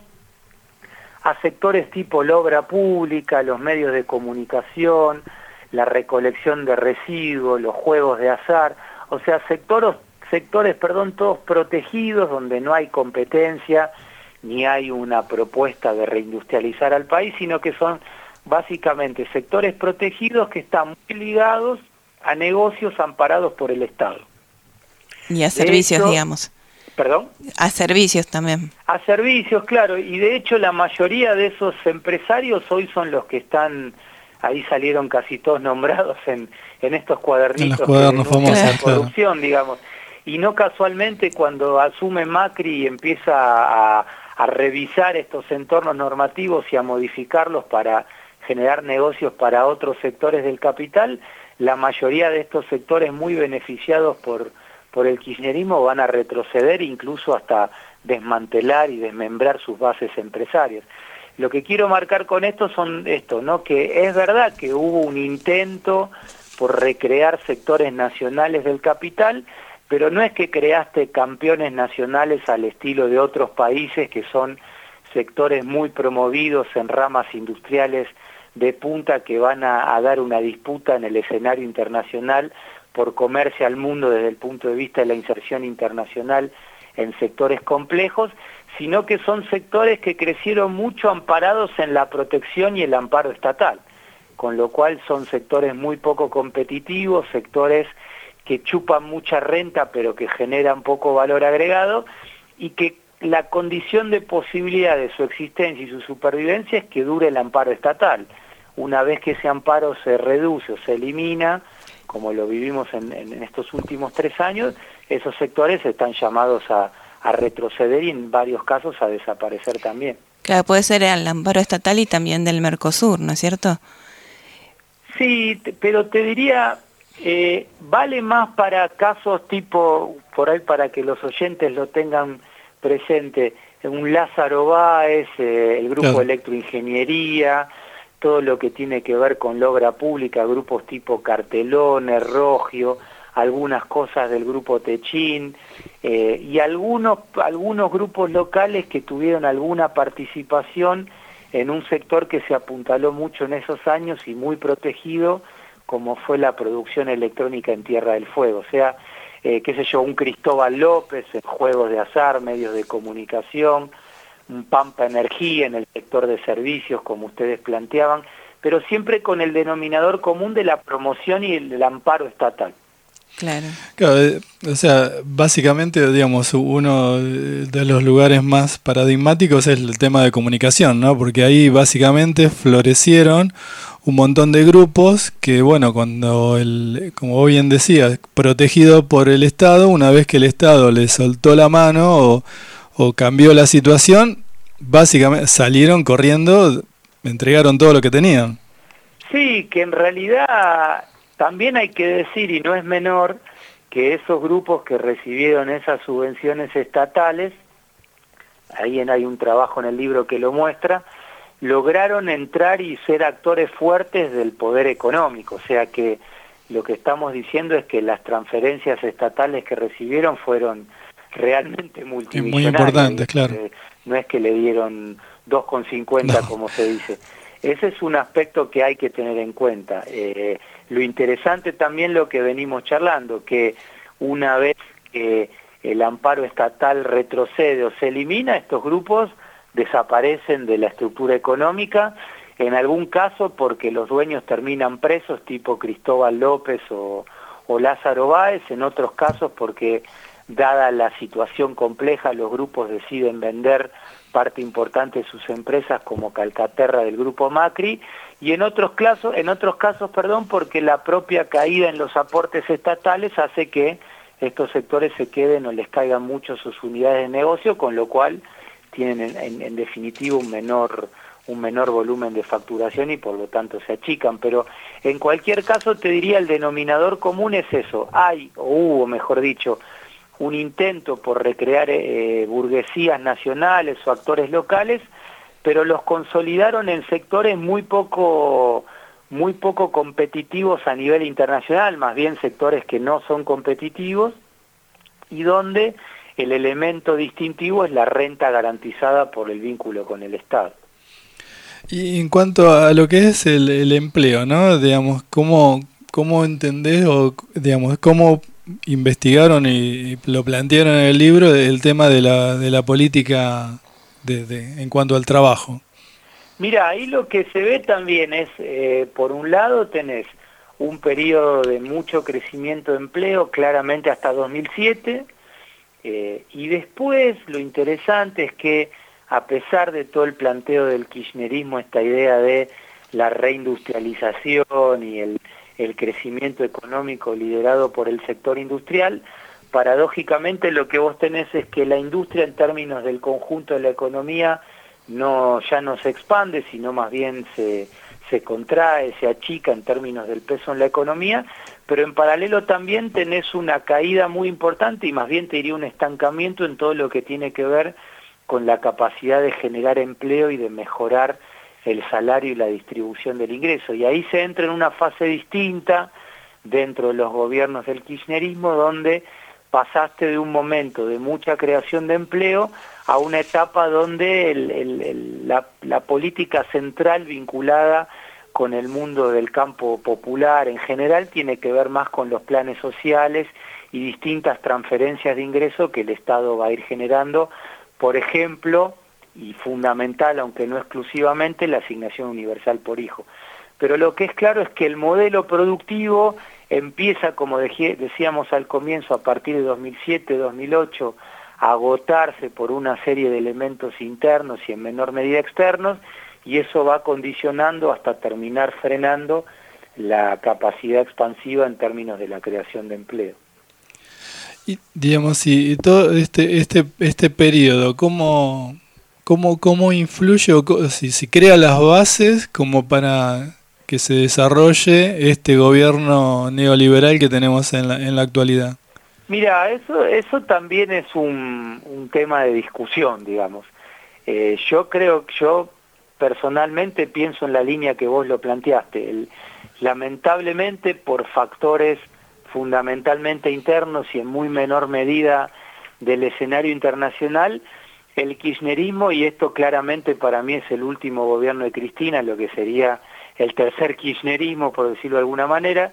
a sectores tipo la obra pública, los medios de comunicación, la recolección de residuos, los juegos de azar, o sea, sectores, sectores, perdón, todos protegidos, donde no hay competencia, ni hay una propuesta de reindustrializar al país, sino que son básicamente sectores protegidos que están muy ligados a negocios amparados por el Estado. Y a servicios, hecho, digamos. ¿Perdón? A servicios también. A servicios, claro, y de hecho la mayoría de esos empresarios hoy son los que están, ahí salieron casi todos nombrados en, en estos cuadernitos en los cuadernos que denuncian famosos, la corrupción, claro. digamos. Y no casualmente cuando asume Macri y empieza a, a revisar estos entornos normativos y a modificarlos para generar negocios para otros sectores del capital, la mayoría de estos sectores muy beneficiados por, por el kirchnerismo van a retroceder, incluso hasta desmantelar y desmembrar sus bases empresarias. Lo que quiero marcar con esto son esto, ¿no? Que es verdad que hubo un intento por recrear sectores nacionales del capital, pero no es que creaste campeones nacionales al estilo de otros países que son sectores muy promovidos en ramas industriales de punta que van a, a dar una disputa en el escenario internacional por comerse al mundo desde el punto de vista de la inserción internacional en sectores complejos, sino que son sectores que crecieron mucho amparados en la protección y el amparo estatal, con lo cual son sectores muy poco competitivos, sectores que chupan mucha renta pero que generan poco valor agregado, y que la condición de posibilidad de su existencia y su supervivencia es que dure el amparo estatal. Una vez que ese amparo se reduce o se elimina, como lo vivimos en, en estos últimos tres años, esos sectores están llamados a, a retroceder y en varios casos a desaparecer también. Claro, puede ser el amparo estatal y también del Mercosur, ¿no es cierto? Sí, te, pero te diría, eh, vale más para casos tipo, por ahí para que los oyentes lo tengan presente, un Lázaro Báez, eh, el grupo claro. Electroingeniería, todo lo que tiene que ver con la obra pública, grupos tipo Cartelones, Rogio, algunas cosas del grupo Techín, eh, y algunos, algunos grupos locales que tuvieron alguna participación en un sector que se apuntaló mucho en esos años y muy protegido, como fue la producción electrónica en Tierra del Fuego. O sea, eh, qué sé yo, un Cristóbal López en juegos de azar, medios de comunicación, un Pampa Energía en el sector de servicios, como ustedes planteaban, pero siempre con el denominador común de la promoción y el, el amparo estatal. Claro. Claro, eh, o sea, básicamente, digamos, uno de los lugares más paradigmáticos es el tema de comunicación, ¿no? Porque ahí básicamente florecieron un montón de grupos que, bueno, cuando, el, como vos bien decías, protegido por el Estado, una vez que el Estado le soltó la mano o o cambió la situación, básicamente salieron corriendo, entregaron todo lo que tenían. Sí, que en realidad también hay que decir, y no es menor, que esos grupos que recibieron esas subvenciones estatales, ahí hay un trabajo en el libro que lo muestra, lograron entrar y ser actores fuertes del poder económico. O sea que lo que estamos diciendo es que las transferencias estatales que recibieron fueron realmente multimillonarias. Muy importantes, claro. Eh, no es que le dieron dos con cincuenta, no, como se dice. Ese es un aspecto que hay que tener en cuenta. Eh, lo interesante también lo que venimos charlando, que una vez que el amparo estatal retrocede o se elimina, estos grupos desaparecen de la estructura económica, en algún caso porque los dueños terminan presos, tipo Cristóbal López o, o Lázaro Báez, en otros casos porque, dada la situación compleja, los grupos deciden vender parte importante de sus empresas, como Calcaterra del grupo Macri, y en otros casos, en otros casos, perdón, porque la propia caída en los aportes estatales hace que estos sectores se queden o les caigan mucho sus unidades de negocio, con lo cual tienen en, en, en definitiva un menor un menor volumen de facturación y por lo tanto se achican. Pero en cualquier caso te diría, el denominador común es eso. Hay, o hubo mejor dicho, un intento por recrear eh, burguesías nacionales o actores locales, pero los consolidaron en sectores muy poco, muy poco competitivos a nivel internacional, más bien sectores que no son competitivos, y donde el elemento distintivo es la renta garantizada por el vínculo con el Estado. Y en cuanto a lo que es el, el empleo, ¿no? Digamos, ¿cómo, cómo entendés o, digamos, cómo investigaron y, y lo plantearon en el libro, el tema de la, de la política de, de, en cuanto al trabajo. Mira, ahí lo que se ve también es, eh, por un lado tenés un periodo de mucho crecimiento de empleo, claramente hasta dos mil siete, eh, y después lo interesante es que a pesar de todo el planteo del kirchnerismo, esta idea de la reindustrialización y el, el crecimiento económico liderado por el sector industrial, paradójicamente lo que vos tenés es que la industria en términos del conjunto de la economía no ya no se expande, sino más bien se, se contrae, se achica en términos del peso en la economía, pero en paralelo también tenés una caída muy importante y más bien te diría un estancamiento en todo lo que tiene que ver con la capacidad de generar empleo y de mejorar el salario y la distribución del ingreso. Y ahí se entra en una fase distinta dentro de los gobiernos del kirchnerismo, donde pasaste de un momento de mucha creación de empleo a una etapa donde el, el, el, la, la política central vinculada con el mundo del campo popular en general tiene que ver más con los planes sociales y distintas transferencias de ingreso que el Estado va a ir generando, por ejemplo, y fundamental, aunque no exclusivamente, la asignación universal por hijo. Pero lo que es claro es que el modelo productivo empieza, como decíamos al comienzo, a partir de dos mil siete, dos mil ocho, a agotarse por una serie de elementos internos y en menor medida externos, y eso va condicionando hasta terminar frenando la capacidad expansiva en términos de la creación de empleo. Y digamos, y todo este este este periodo, ¿cómo cómo cómo influye o si si crea las bases como para que se desarrolle este gobierno neoliberal que tenemos en la en la actualidad? Mira, eso eso también es un, un tema de discusión, digamos. Eh, yo creo, yo personalmente pienso en la línea que vos lo planteaste. El, lamentablemente, por factores fundamentalmente internos y en muy menor medida del escenario internacional, el kirchnerismo, y esto claramente para mí es el último gobierno de Cristina, lo que sería el tercer kirchnerismo, por decirlo de alguna manera,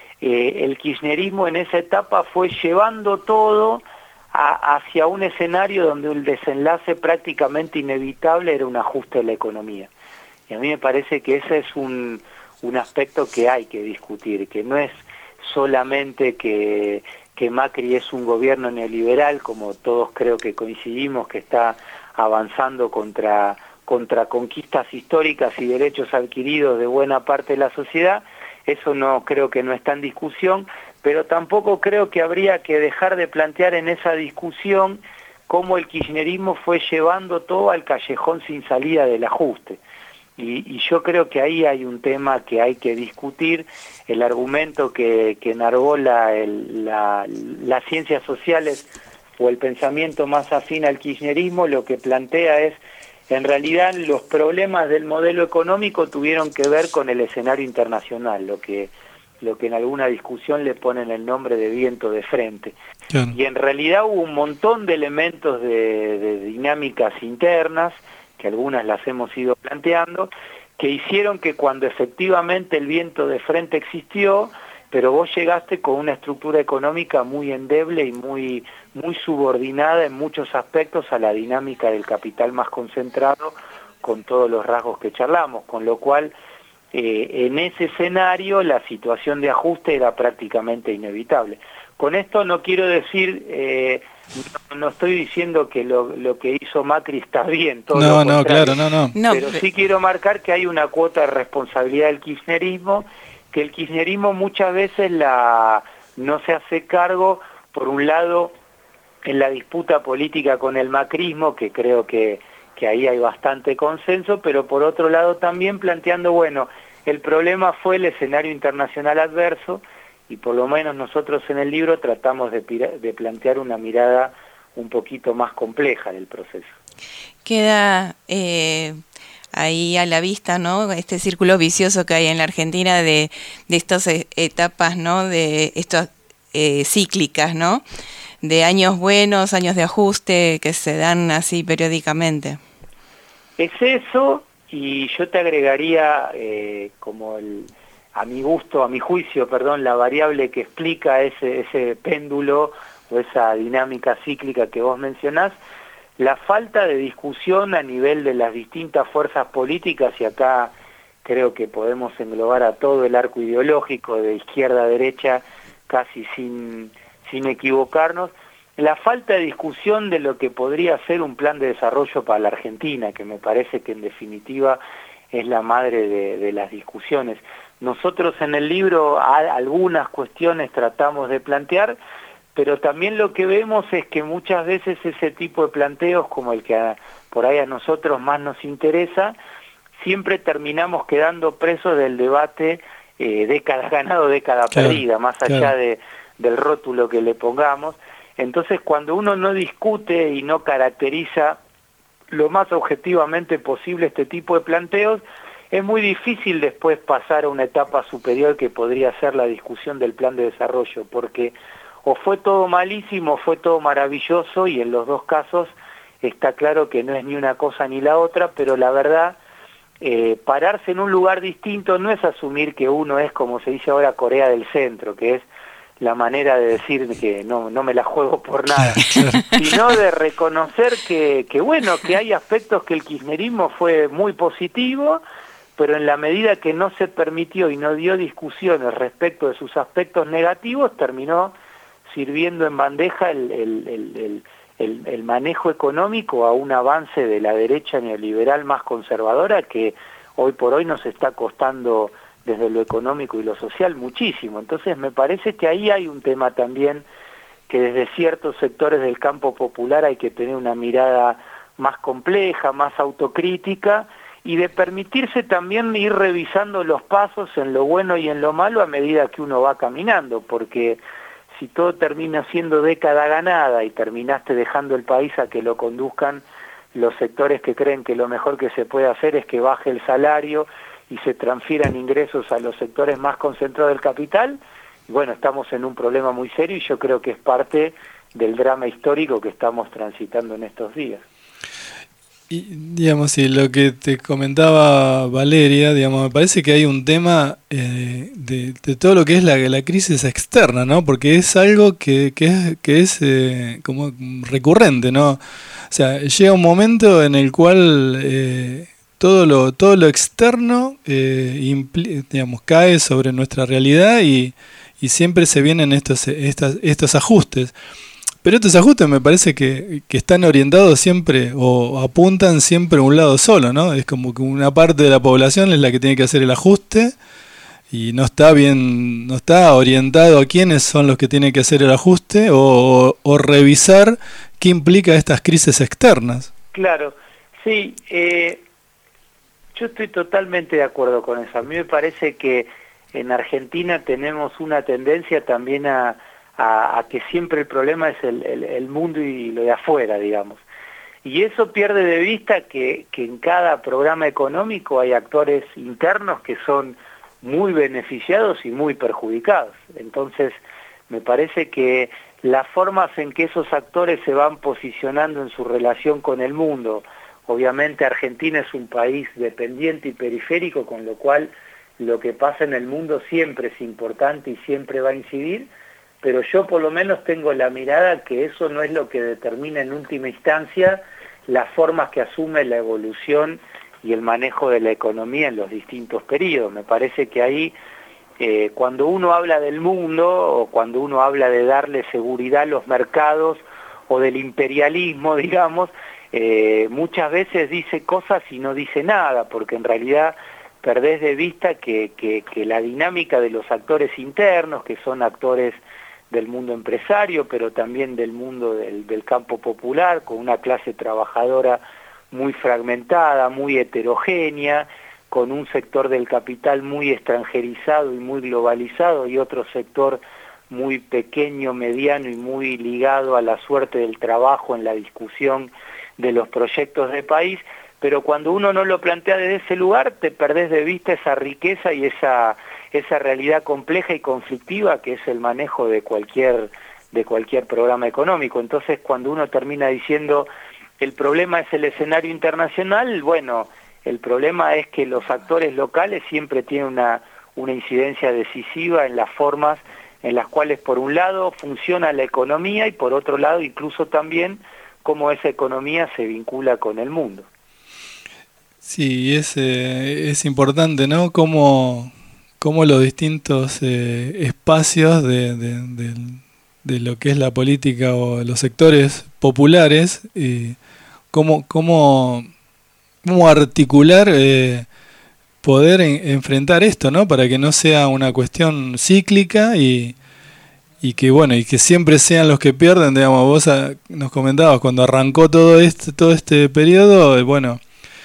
eh, el kirchnerismo en esa etapa fue llevando todo a, hacia un escenario donde el desenlace prácticamente inevitable era un ajuste de la economía. Y a mí me parece que ese es un, un aspecto que hay que discutir, que no es solamente que, que Macri es un gobierno neoliberal, como todos creo que coincidimos, que está avanzando contra, contra conquistas históricas y derechos adquiridos de buena parte de la sociedad. Eso no creo que no está en discusión, pero tampoco creo que habría que dejar de plantear en esa discusión cómo el kirchnerismo fue llevando todo al callejón sin salida del ajuste. Y, y yo creo que ahí hay un tema que hay que discutir. El argumento que, que enarbola el, la, las ciencias sociales o el pensamiento más afín al kirchnerismo, lo que plantea es, en realidad los problemas del modelo económico tuvieron que ver con el escenario internacional, lo que, lo que en alguna discusión le ponen el nombre de viento de frente. Claro. Y en realidad hubo un montón de elementos de, de dinámicas internas, que algunas las hemos ido planteando, que hicieron que cuando efectivamente el viento de frente existió, pero vos llegaste con una estructura económica muy endeble y muy, muy subordinada en muchos aspectos a la dinámica del capital más concentrado, con todos los rasgos que charlamos, con lo cual eh, en ese escenario la situación de ajuste era prácticamente inevitable. Con esto no quiero decir... Eh, No, no estoy diciendo que lo, lo que hizo Macri está bien, todo no, lo no, claro, no, no. Pero sí quiero marcar que hay una cuota de responsabilidad del kirchnerismo, que el kirchnerismo muchas veces la no se hace cargo, por un lado, en la disputa política con el macrismo, que creo que, que ahí hay bastante consenso, pero por otro lado también planteando, bueno, el problema fue el escenario internacional adverso, y por lo menos nosotros en el libro tratamos de, de plantear una mirada un poquito más compleja del proceso. Queda eh, ahí a la vista, ¿no?, este círculo vicioso que hay en la Argentina de, de estas etapas, ¿no?, de estas eh, cíclicas, ¿no?, de años buenos, años de ajuste que se dan así periódicamente. Es eso, y yo te agregaría eh, como el... a mi gusto, a mi juicio, perdón, la variable que explica ese, ese péndulo o esa dinámica cíclica que vos mencionás, la falta de discusión a nivel de las distintas fuerzas políticas, y acá creo que podemos englobar a todo el arco ideológico de izquierda a derecha casi sin, sin equivocarnos, la falta de discusión de lo que podría ser un plan de desarrollo para la Argentina, que me parece que en definitiva es la madre de, de las discusiones. Nosotros en el libro a, algunas cuestiones tratamos de plantear, pero también lo que vemos es que muchas veces ese tipo de planteos, como el que a, por ahí a nosotros más nos interesa, siempre terminamos quedando presos del debate eh, década ganada o década claro, perdida, más allá claro. de, del rótulo que le pongamos. Entonces, cuando uno no discute y no caracteriza lo más objetivamente posible este tipo de planteos, es muy difícil después pasar a una etapa superior que podría ser la discusión del plan de desarrollo, porque o fue todo malísimo o fue todo maravilloso, y en los dos casos está claro que no es ni una cosa ni la otra, pero la verdad, eh, pararse en un lugar distinto no es asumir que uno es, como se dice ahora, Corea del Centro, que es la manera de decir que no, no me la juego por nada, sino de reconocer que, que bueno, que hay aspectos que el kirchnerismo fue muy positivo, pero en la medida que no se permitió y no dio discusiones respecto de sus aspectos negativos, terminó sirviendo en bandeja el, el, el, el, el, el manejo económico a un avance de la derecha neoliberal más conservadora que hoy por hoy nos está costando desde lo económico y lo social muchísimo. Entonces me parece que ahí hay un tema también que desde ciertos sectores del campo popular hay que tener una mirada más compleja, más autocrítica, y de permitirse también ir revisando los pasos en lo bueno y en lo malo a medida que uno va caminando, porque si todo termina siendo década ganada y terminaste dejando el país a que lo conduzcan los sectores que creen que lo mejor que se puede hacer es que baje el salario y se transfieran ingresos a los sectores más concentrados del capital, bueno, estamos en un problema muy serio y yo creo que es parte del drama histórico que estamos transitando en estos días. Y, digamos, y lo que te comentaba Valeria, digamos, me parece que hay un tema eh, de, de todo lo que es la, la crisis externa, ¿no? Porque es algo que, que es, que es eh, como recurrente, ¿no? O sea, llega un momento en el cual eh, todo lo todo lo externo eh, impli- digamos, cae sobre nuestra realidad y, y siempre se vienen estos, estas, estos ajustes. Pero estos ajustes me parece que, que están orientados siempre o apuntan siempre a un lado solo, ¿no? Es como que una parte de la población es la que tiene que hacer el ajuste y no está bien, no está orientado a quiénes son los que tienen que hacer el ajuste o, o, o revisar qué implica estas crisis externas. Claro, sí, eh, yo estoy totalmente de acuerdo con eso. A mí me parece que en Argentina tenemos una tendencia también a A, a que siempre el problema es el, el, el mundo y lo de afuera, digamos. Y eso pierde de vista que, que en cada programa económico hay actores internos que son muy beneficiados y muy perjudicados. Entonces, me parece que las formas en que esos actores se van posicionando en su relación con el mundo, obviamente Argentina es un país dependiente y periférico, con lo cual lo que pasa en el mundo siempre es importante y siempre va a incidir, pero yo por lo menos tengo la mirada que eso no es lo que determina en última instancia las formas que asume la evolución y el manejo de la economía en los distintos periodos. Me parece que ahí, eh, cuando uno habla del mundo o cuando uno habla de darle seguridad a los mercados o del imperialismo, digamos, eh, muchas veces dice cosas y no dice nada, porque en realidad perdés de vista que, que, que la dinámica de los actores internos, que son actores del mundo empresario, pero también del mundo del, del campo popular, con una clase trabajadora muy fragmentada, muy heterogénea, con un sector del capital muy extranjerizado y muy globalizado y otro sector muy pequeño, mediano y muy ligado a la suerte del trabajo en la discusión de los proyectos de país, pero cuando uno no lo plantea desde ese lugar, te perdés de vista esa riqueza y esa esa realidad compleja y conflictiva que es el manejo de cualquier de cualquier programa económico. Entonces, cuando uno termina diciendo el problema es el escenario internacional, bueno, el problema es que los actores locales siempre tienen una una incidencia decisiva en las formas en las cuales por un lado funciona la economía y por otro lado incluso también cómo esa economía se vincula con el mundo. Sí, es, eh, es importante, ¿no? Cómo, cómo los distintos eh, espacios de, de, de, de lo que es la política o los sectores populares, y cómo, cómo, cómo articular, eh, poder en, enfrentar esto, ¿no? Para que no sea una cuestión cíclica y, y que bueno, y que siempre sean los que pierden, digamos. Vos a, nos comentabas cuando arrancó todo este, todo este periodo, eh, bueno,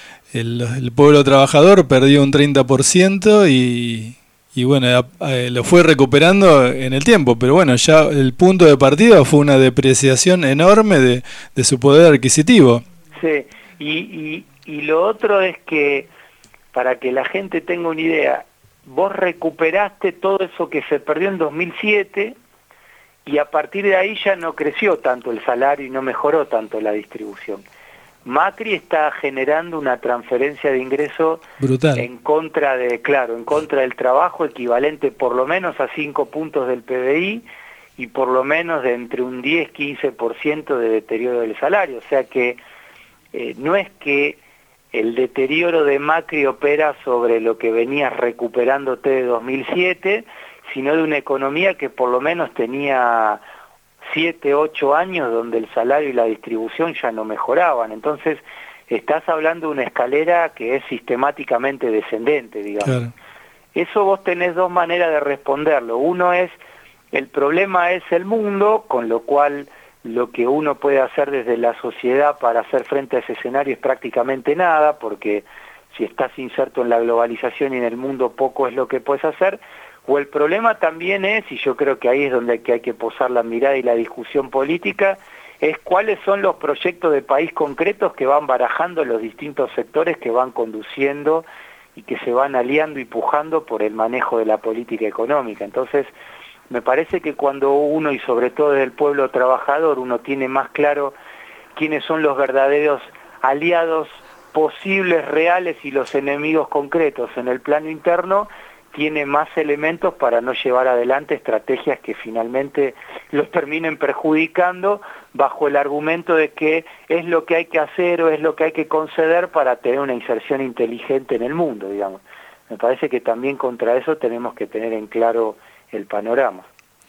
el, el pueblo trabajador perdió un treinta por ciento y, y bueno, a, a, lo fue recuperando en el tiempo, pero bueno, ya el punto de partida fue una depreciación enorme de, de su poder adquisitivo. Sí, y, y, y lo otro es que, para que la gente tenga una idea, vos recuperaste todo eso que se perdió en dos mil siete y a partir de ahí ya no creció tanto el salario y no mejoró tanto la distribución. Macri está generando una transferencia de ingreso brutal en contra de, claro, en contra del trabajo, equivalente por lo menos a cinco puntos del P B I y por lo menos de entre un diez a quince por ciento de deterioro del salario. O sea que eh, no es que el deterioro de Macri opera sobre lo que venías recuperándote de dos mil siete, sino de una economía que por lo menos tenía siete, ocho años donde el salario y la distribución ya no mejoraban. Entonces, estás hablando de una escalera que es sistemáticamente descendente, digamos. Claro. Eso vos tenés dos maneras de responderlo. Uno es, el problema es el mundo, con lo cual lo que uno puede hacer desde la sociedad para hacer frente a ese escenario es prácticamente nada, porque si estás inserto en la globalización y en el mundo poco es lo que puedes hacer. O el problema también es, y yo creo que ahí es donde hay que, hay que posar la mirada y la discusión política, es cuáles son los proyectos de país concretos que van barajando los distintos sectores que van conduciendo y que se van aliando y pujando por el manejo de la política económica. Entonces, me parece que cuando uno, y sobre todo desde el pueblo trabajador, uno tiene más claro quiénes son los verdaderos aliados posibles, reales, y los enemigos concretos en el plano interno, tiene más elementos para no llevar adelante estrategias que finalmente los terminen perjudicando bajo el argumento de que es lo que hay que hacer o es lo que hay que conceder para tener una inserción inteligente en el mundo, digamos. Me parece que también contra eso tenemos que tener en claro el panorama.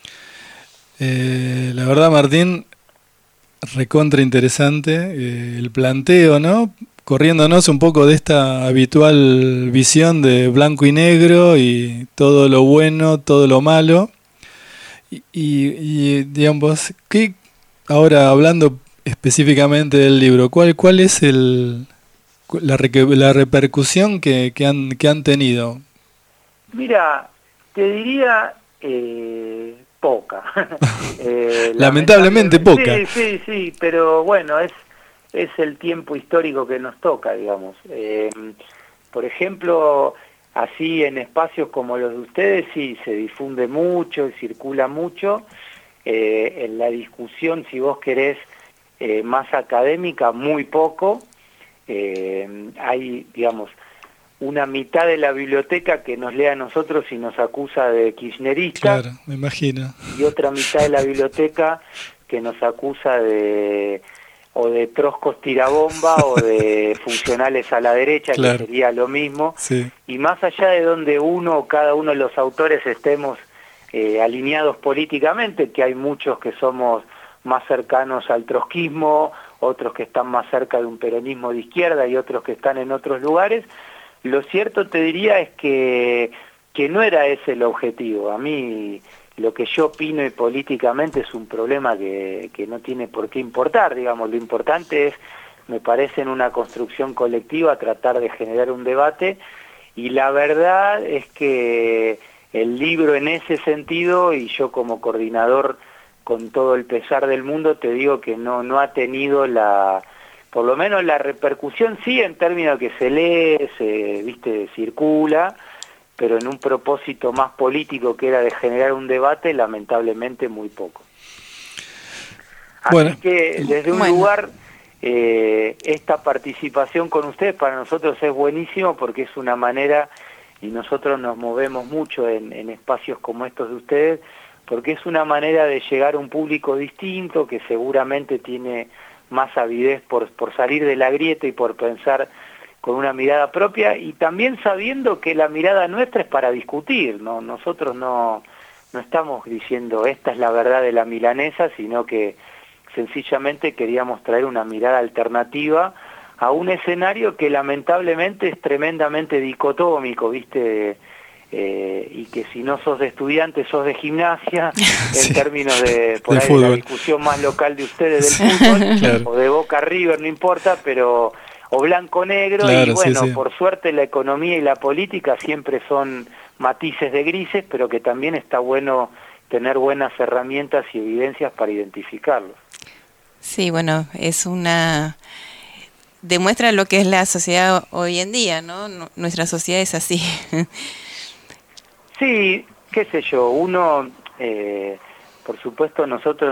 Eh, la verdad, Martín, recontra interesante eh, el planteo, ¿no? Corriéndonos un poco de esta habitual visión de blanco y negro y todo lo bueno, todo lo malo. Y, y, y digamos, ¿qué, ahora hablando específicamente del libro, ¿cuál, cuál es el, la, la repercusión que, que, han, que han tenido? Mira, te diría eh, poca. eh, lamentablemente, lamentablemente poca. Sí, sí, sí, pero bueno, es... es el tiempo histórico que nos toca, digamos. Eh, por ejemplo, así en espacios como los de ustedes sí se difunde mucho y circula mucho. Eh, en la discusión, si vos querés, eh, más académica, muy poco. Eh, hay, digamos, una mitad de la biblioteca que nos lee a nosotros y nos acusa de kirchneristas. Claro, me imagino. Y otra mitad de la biblioteca que nos acusa de... o de troscos tirabomba o de funcionales a la derecha, claro, que sería lo mismo. Sí. Y más allá de donde uno o cada uno de los autores estemos eh, alineados políticamente, que hay muchos que somos más cercanos al trotskismo, otros que están más cerca de un peronismo de izquierda y otros que están en otros lugares, lo cierto te diría es que, que no era ese el objetivo. A mí... lo que yo opino y políticamente es un problema que, que no tiene por qué importar, digamos. Lo importante es, me parece, en una construcción colectiva tratar de generar un debate, y la verdad es que el libro en ese sentido, y yo como coordinador con todo el pesar del mundo, te digo que no, no ha tenido la, por lo menos la repercusión, sí, en términos que se lee, se, viste, circula, pero en un propósito más político que era de generar un debate, lamentablemente muy poco. Así bueno, que desde un bueno. lugar, eh, esta participación con ustedes para nosotros es buenísimo porque es una manera y nosotros nos movemos mucho en, en espacios como estos de ustedes, porque es una manera de llegar a un público distinto que seguramente tiene más avidez por, por salir de la grieta y por pensar con una mirada propia, y también sabiendo que la mirada nuestra es para discutir, ¿no? Nosotros no, no estamos diciendo esta es la verdad de la milanesa, sino que sencillamente queríamos traer una mirada alternativa a un escenario que lamentablemente es tremendamente dicotómico, ¿viste? Eh, y que si no sos de estudiante, sos de gimnasia, sí, en términos de, por de ahí, fútbol. La discusión más local de ustedes del fútbol, claro, o de Boca River, no importa, pero o blanco-negro, claro, y bueno, sí, sí. Por suerte la economía y la política siempre son matices de grises, pero que también está bueno tener buenas herramientas y evidencias para identificarlos. Sí, bueno, es una... demuestra lo que es la sociedad hoy en día, ¿no? Nuestra sociedad es así. Sí, qué sé yo, uno, eh, por supuesto nosotros,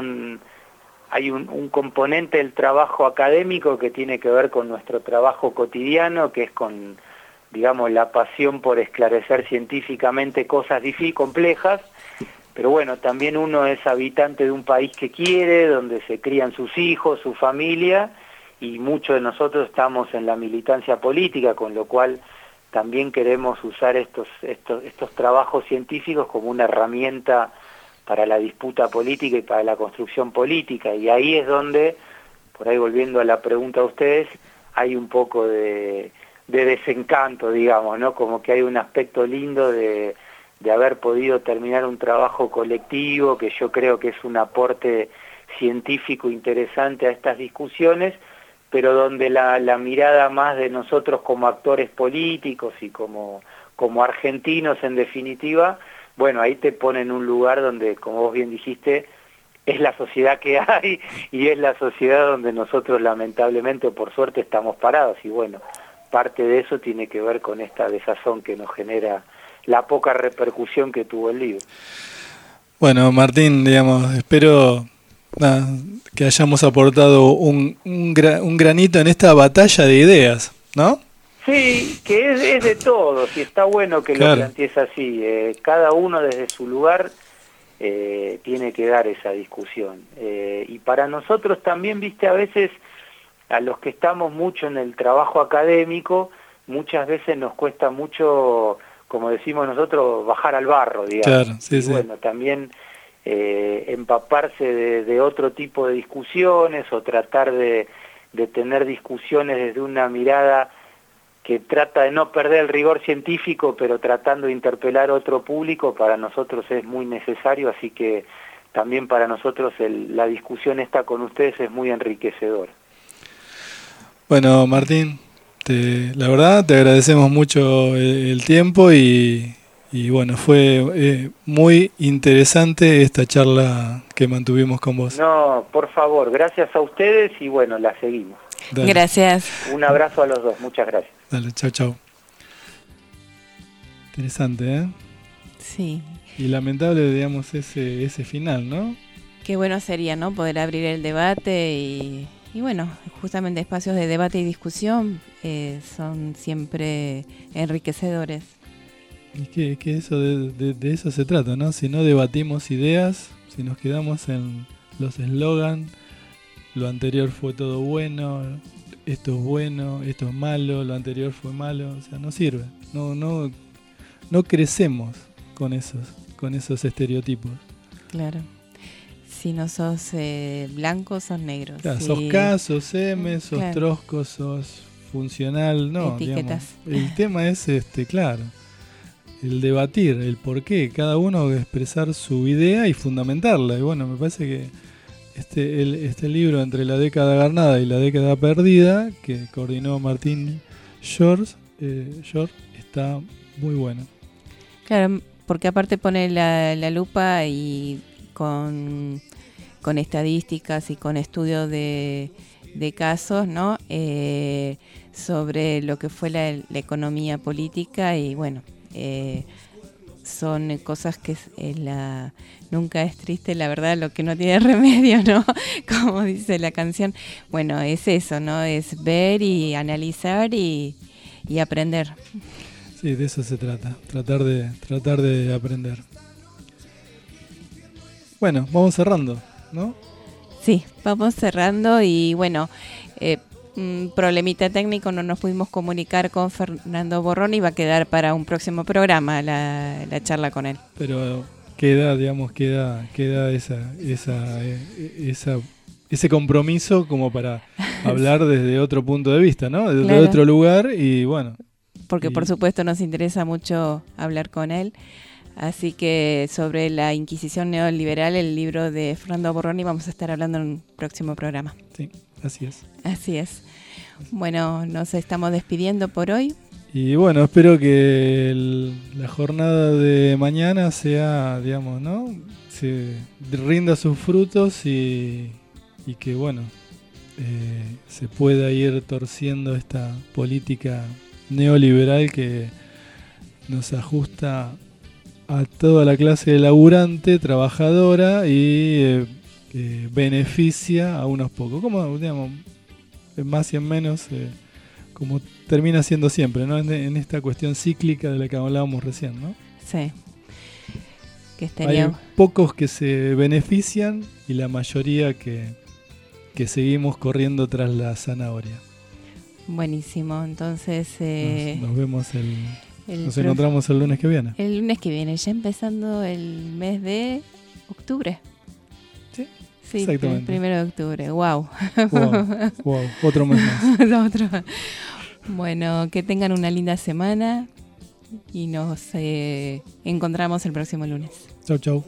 hay un, un componente del trabajo académico que tiene que ver con nuestro trabajo cotidiano, que es con, digamos, la pasión por esclarecer científicamente cosas difíciles, complejas, pero bueno, también uno es habitante de un país que quiere, donde se crían sus hijos, su familia, y muchos de nosotros estamos en la militancia política, con lo cual también queremos usar estos, estos, estos trabajos científicos como una herramienta para la disputa política y para la construcción política, y ahí es donde, por ahí volviendo a la pregunta de ustedes, hay un poco de, de desencanto, digamos, ¿no? Como que hay un aspecto lindo de, de haber podido terminar un trabajo colectivo, que yo creo que es un aporte científico interesante a estas discusiones, pero donde la, la mirada más de nosotros como actores políticos y como, como argentinos en definitiva, bueno, ahí te pone en un lugar donde, como vos bien dijiste, es la sociedad que hay y es la sociedad donde nosotros lamentablemente o por suerte estamos parados, y bueno, parte de eso tiene que ver con esta desazón que nos genera la poca repercusión que tuvo el libro. Bueno, Martín, digamos, espero... Nada, que hayamos aportado un, un, gra, un granito en esta batalla de ideas, ¿no? Sí, que es, es de todos, y está bueno que claro. Lo plantees así. Eh, cada uno desde su lugar eh, tiene que dar esa discusión. Eh, y para nosotros también, viste, a veces, a los que estamos mucho en el trabajo académico, muchas veces nos cuesta mucho, como decimos nosotros, bajar al barro, digamos. Claro, sí, y sí. Bueno, también... Eh, empaparse de, de otro tipo de discusiones o tratar de, de tener discusiones desde una mirada que trata de no perder el rigor científico, pero tratando de interpelar a otro público, para nosotros es muy necesario, así que también para nosotros el, la discusión esta con ustedes es muy enriquecedora. Bueno, Martín, te, la verdad te agradecemos mucho el, el tiempo y... Y bueno, fue eh, muy interesante esta charla que mantuvimos con vos. No, por favor, gracias a ustedes y bueno, la seguimos. Dale. Gracias. Un abrazo a los dos, muchas gracias. Dale, chao, chao. Interesante, ¿eh? Sí. Y lamentable, digamos, ese, ese final, ¿no? Qué bueno sería, ¿no? Poder abrir el debate y, y bueno, justamente espacios de debate y discusión eh, son siempre enriquecedores. Y que, que eso de, de, de eso se trata, ¿no? Si no debatimos ideas, si nos quedamos en los eslogans, lo anterior fue todo bueno, esto es bueno, esto es malo, lo anterior fue malo, o sea, no sirve. No, no, no crecemos con esos, con esos estereotipos. Claro. Si no sos eh, blanco, sos negro. Claro, si... sos K, sos M, sos claro. trosco, sos funcional, no. Etiquetas. Digamos, el tema es este, claro. El debatir, el por qué, cada uno expresar su idea y fundamentarla. Y bueno, me parece que este, el, este libro Entre la década ganada y la década perdida, que coordinó Martín George, eh, George está muy bueno. Claro, porque aparte pone la, la lupa y con, con estadísticas y con estudios de, de casos, ¿no? Eh, sobre lo que fue la, la economía política y bueno, Eh, son cosas que eh, la, nunca es triste, la verdad, lo que no tiene remedio, ¿no? Como dice la canción. Bueno, es eso, ¿no? Es ver y analizar y, y aprender. Sí, de eso se trata, tratar de, tratar de aprender. Bueno, vamos cerrando, ¿no? Sí, vamos cerrando y bueno, eh, un problemita técnico, no nos pudimos comunicar con Fernando Borroni, va a quedar para un próximo programa la, la charla con él. Pero queda, digamos, queda, queda esa, esa, eh, esa, ese compromiso como para hablar desde otro punto de vista, ¿no? Desde Claro. otro lugar y bueno. Porque y... por supuesto nos interesa mucho hablar con él. Así que sobre la Inquisición neoliberal, el libro de Fernando Borroni, vamos a estar hablando en un próximo programa. Sí, así es. Así es. Bueno, nos estamos despidiendo por hoy. Y bueno, espero que el, la jornada de mañana sea, digamos, ¿no? Se rinda sus frutos y, y que, bueno, eh, se pueda ir torciendo esta política neoliberal que nos ajusta a toda la clase de laburante, trabajadora y eh, eh, beneficia a unos pocos. Como, digamos, en más y en menos, eh, como termina siendo siempre, ¿no? En, en esta cuestión cíclica de la que hablábamos recién, ¿no? Sí. Que estaría... Hay pocos que se benefician y la mayoría que, que seguimos corriendo tras la zanahoria. Buenísimo. Entonces... Eh... Nos, nos vemos el... El Nos prof... encontramos el lunes que viene. El lunes que viene, ya empezando el mes de octubre. Sí, sí, exactamente. El primero de octubre. Wow. Wow, wow. Otro mes más. Otro. Bueno, que tengan una linda semana y nos eh, encontramos el próximo lunes. Chau, chau.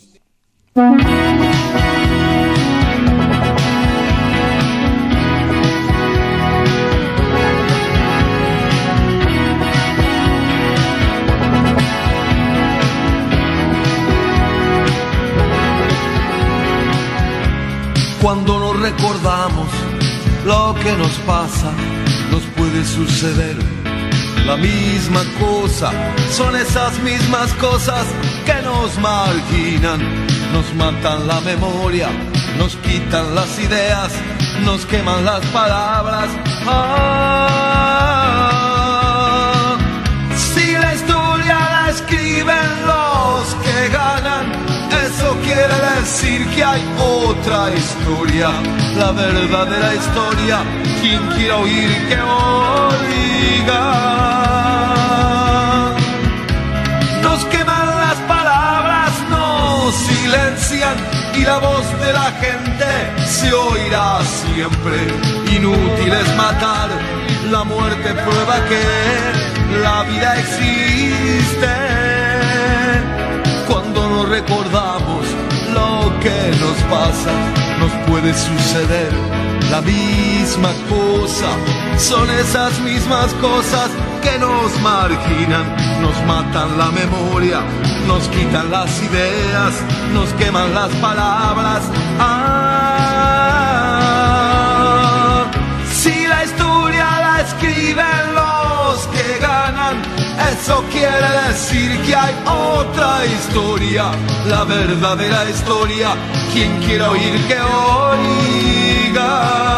Cuando nos recordamos lo que nos pasa, nos puede suceder la misma cosa. Son esas mismas cosas que nos marginan, nos matan la memoria, nos quitan las ideas, nos queman las palabras. Ah, si la historia la escriben los que ganan, eso quiere decir que hay otra historia, la verdadera historia. Quien quiera oír que oiga. Nos queman las palabras, nos silencian y la voz de la gente se oirá siempre. Inútil es matar, la muerte prueba que la vida existe. Cuando nos recordamos lo que nos pasa, nos puede suceder la misma cosa. Son esas mismas cosas que nos marginan, nos matan la memoria, nos quitan las ideas, nos queman las palabras. Ah, si la historia la escriben los que ganan, eso quiere decir que hay otra historia, la verdadera historia. Quien quiera oír que oiga.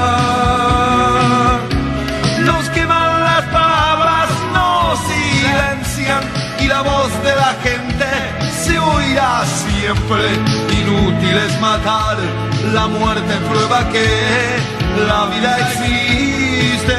Nos queman las palabras, nos silencian y la voz de la gente se oirá siempre. Inútil es matar, la muerte prueba que la vida existe.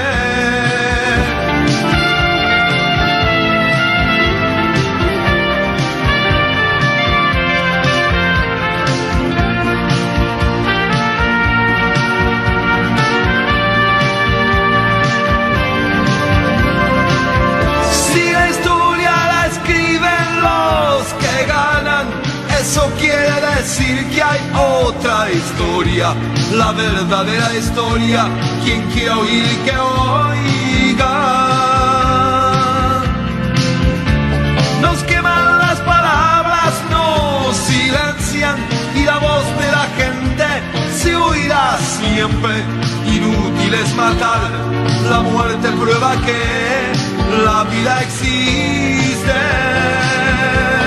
Eso quiere decir que hay otra historia, la verdadera historia. Quien quiera oír que oiga. Nos queman las palabras, nos silencian y la voz de la gente se oirá siempre. Inútil es matar, la muerte prueba que la vida existe.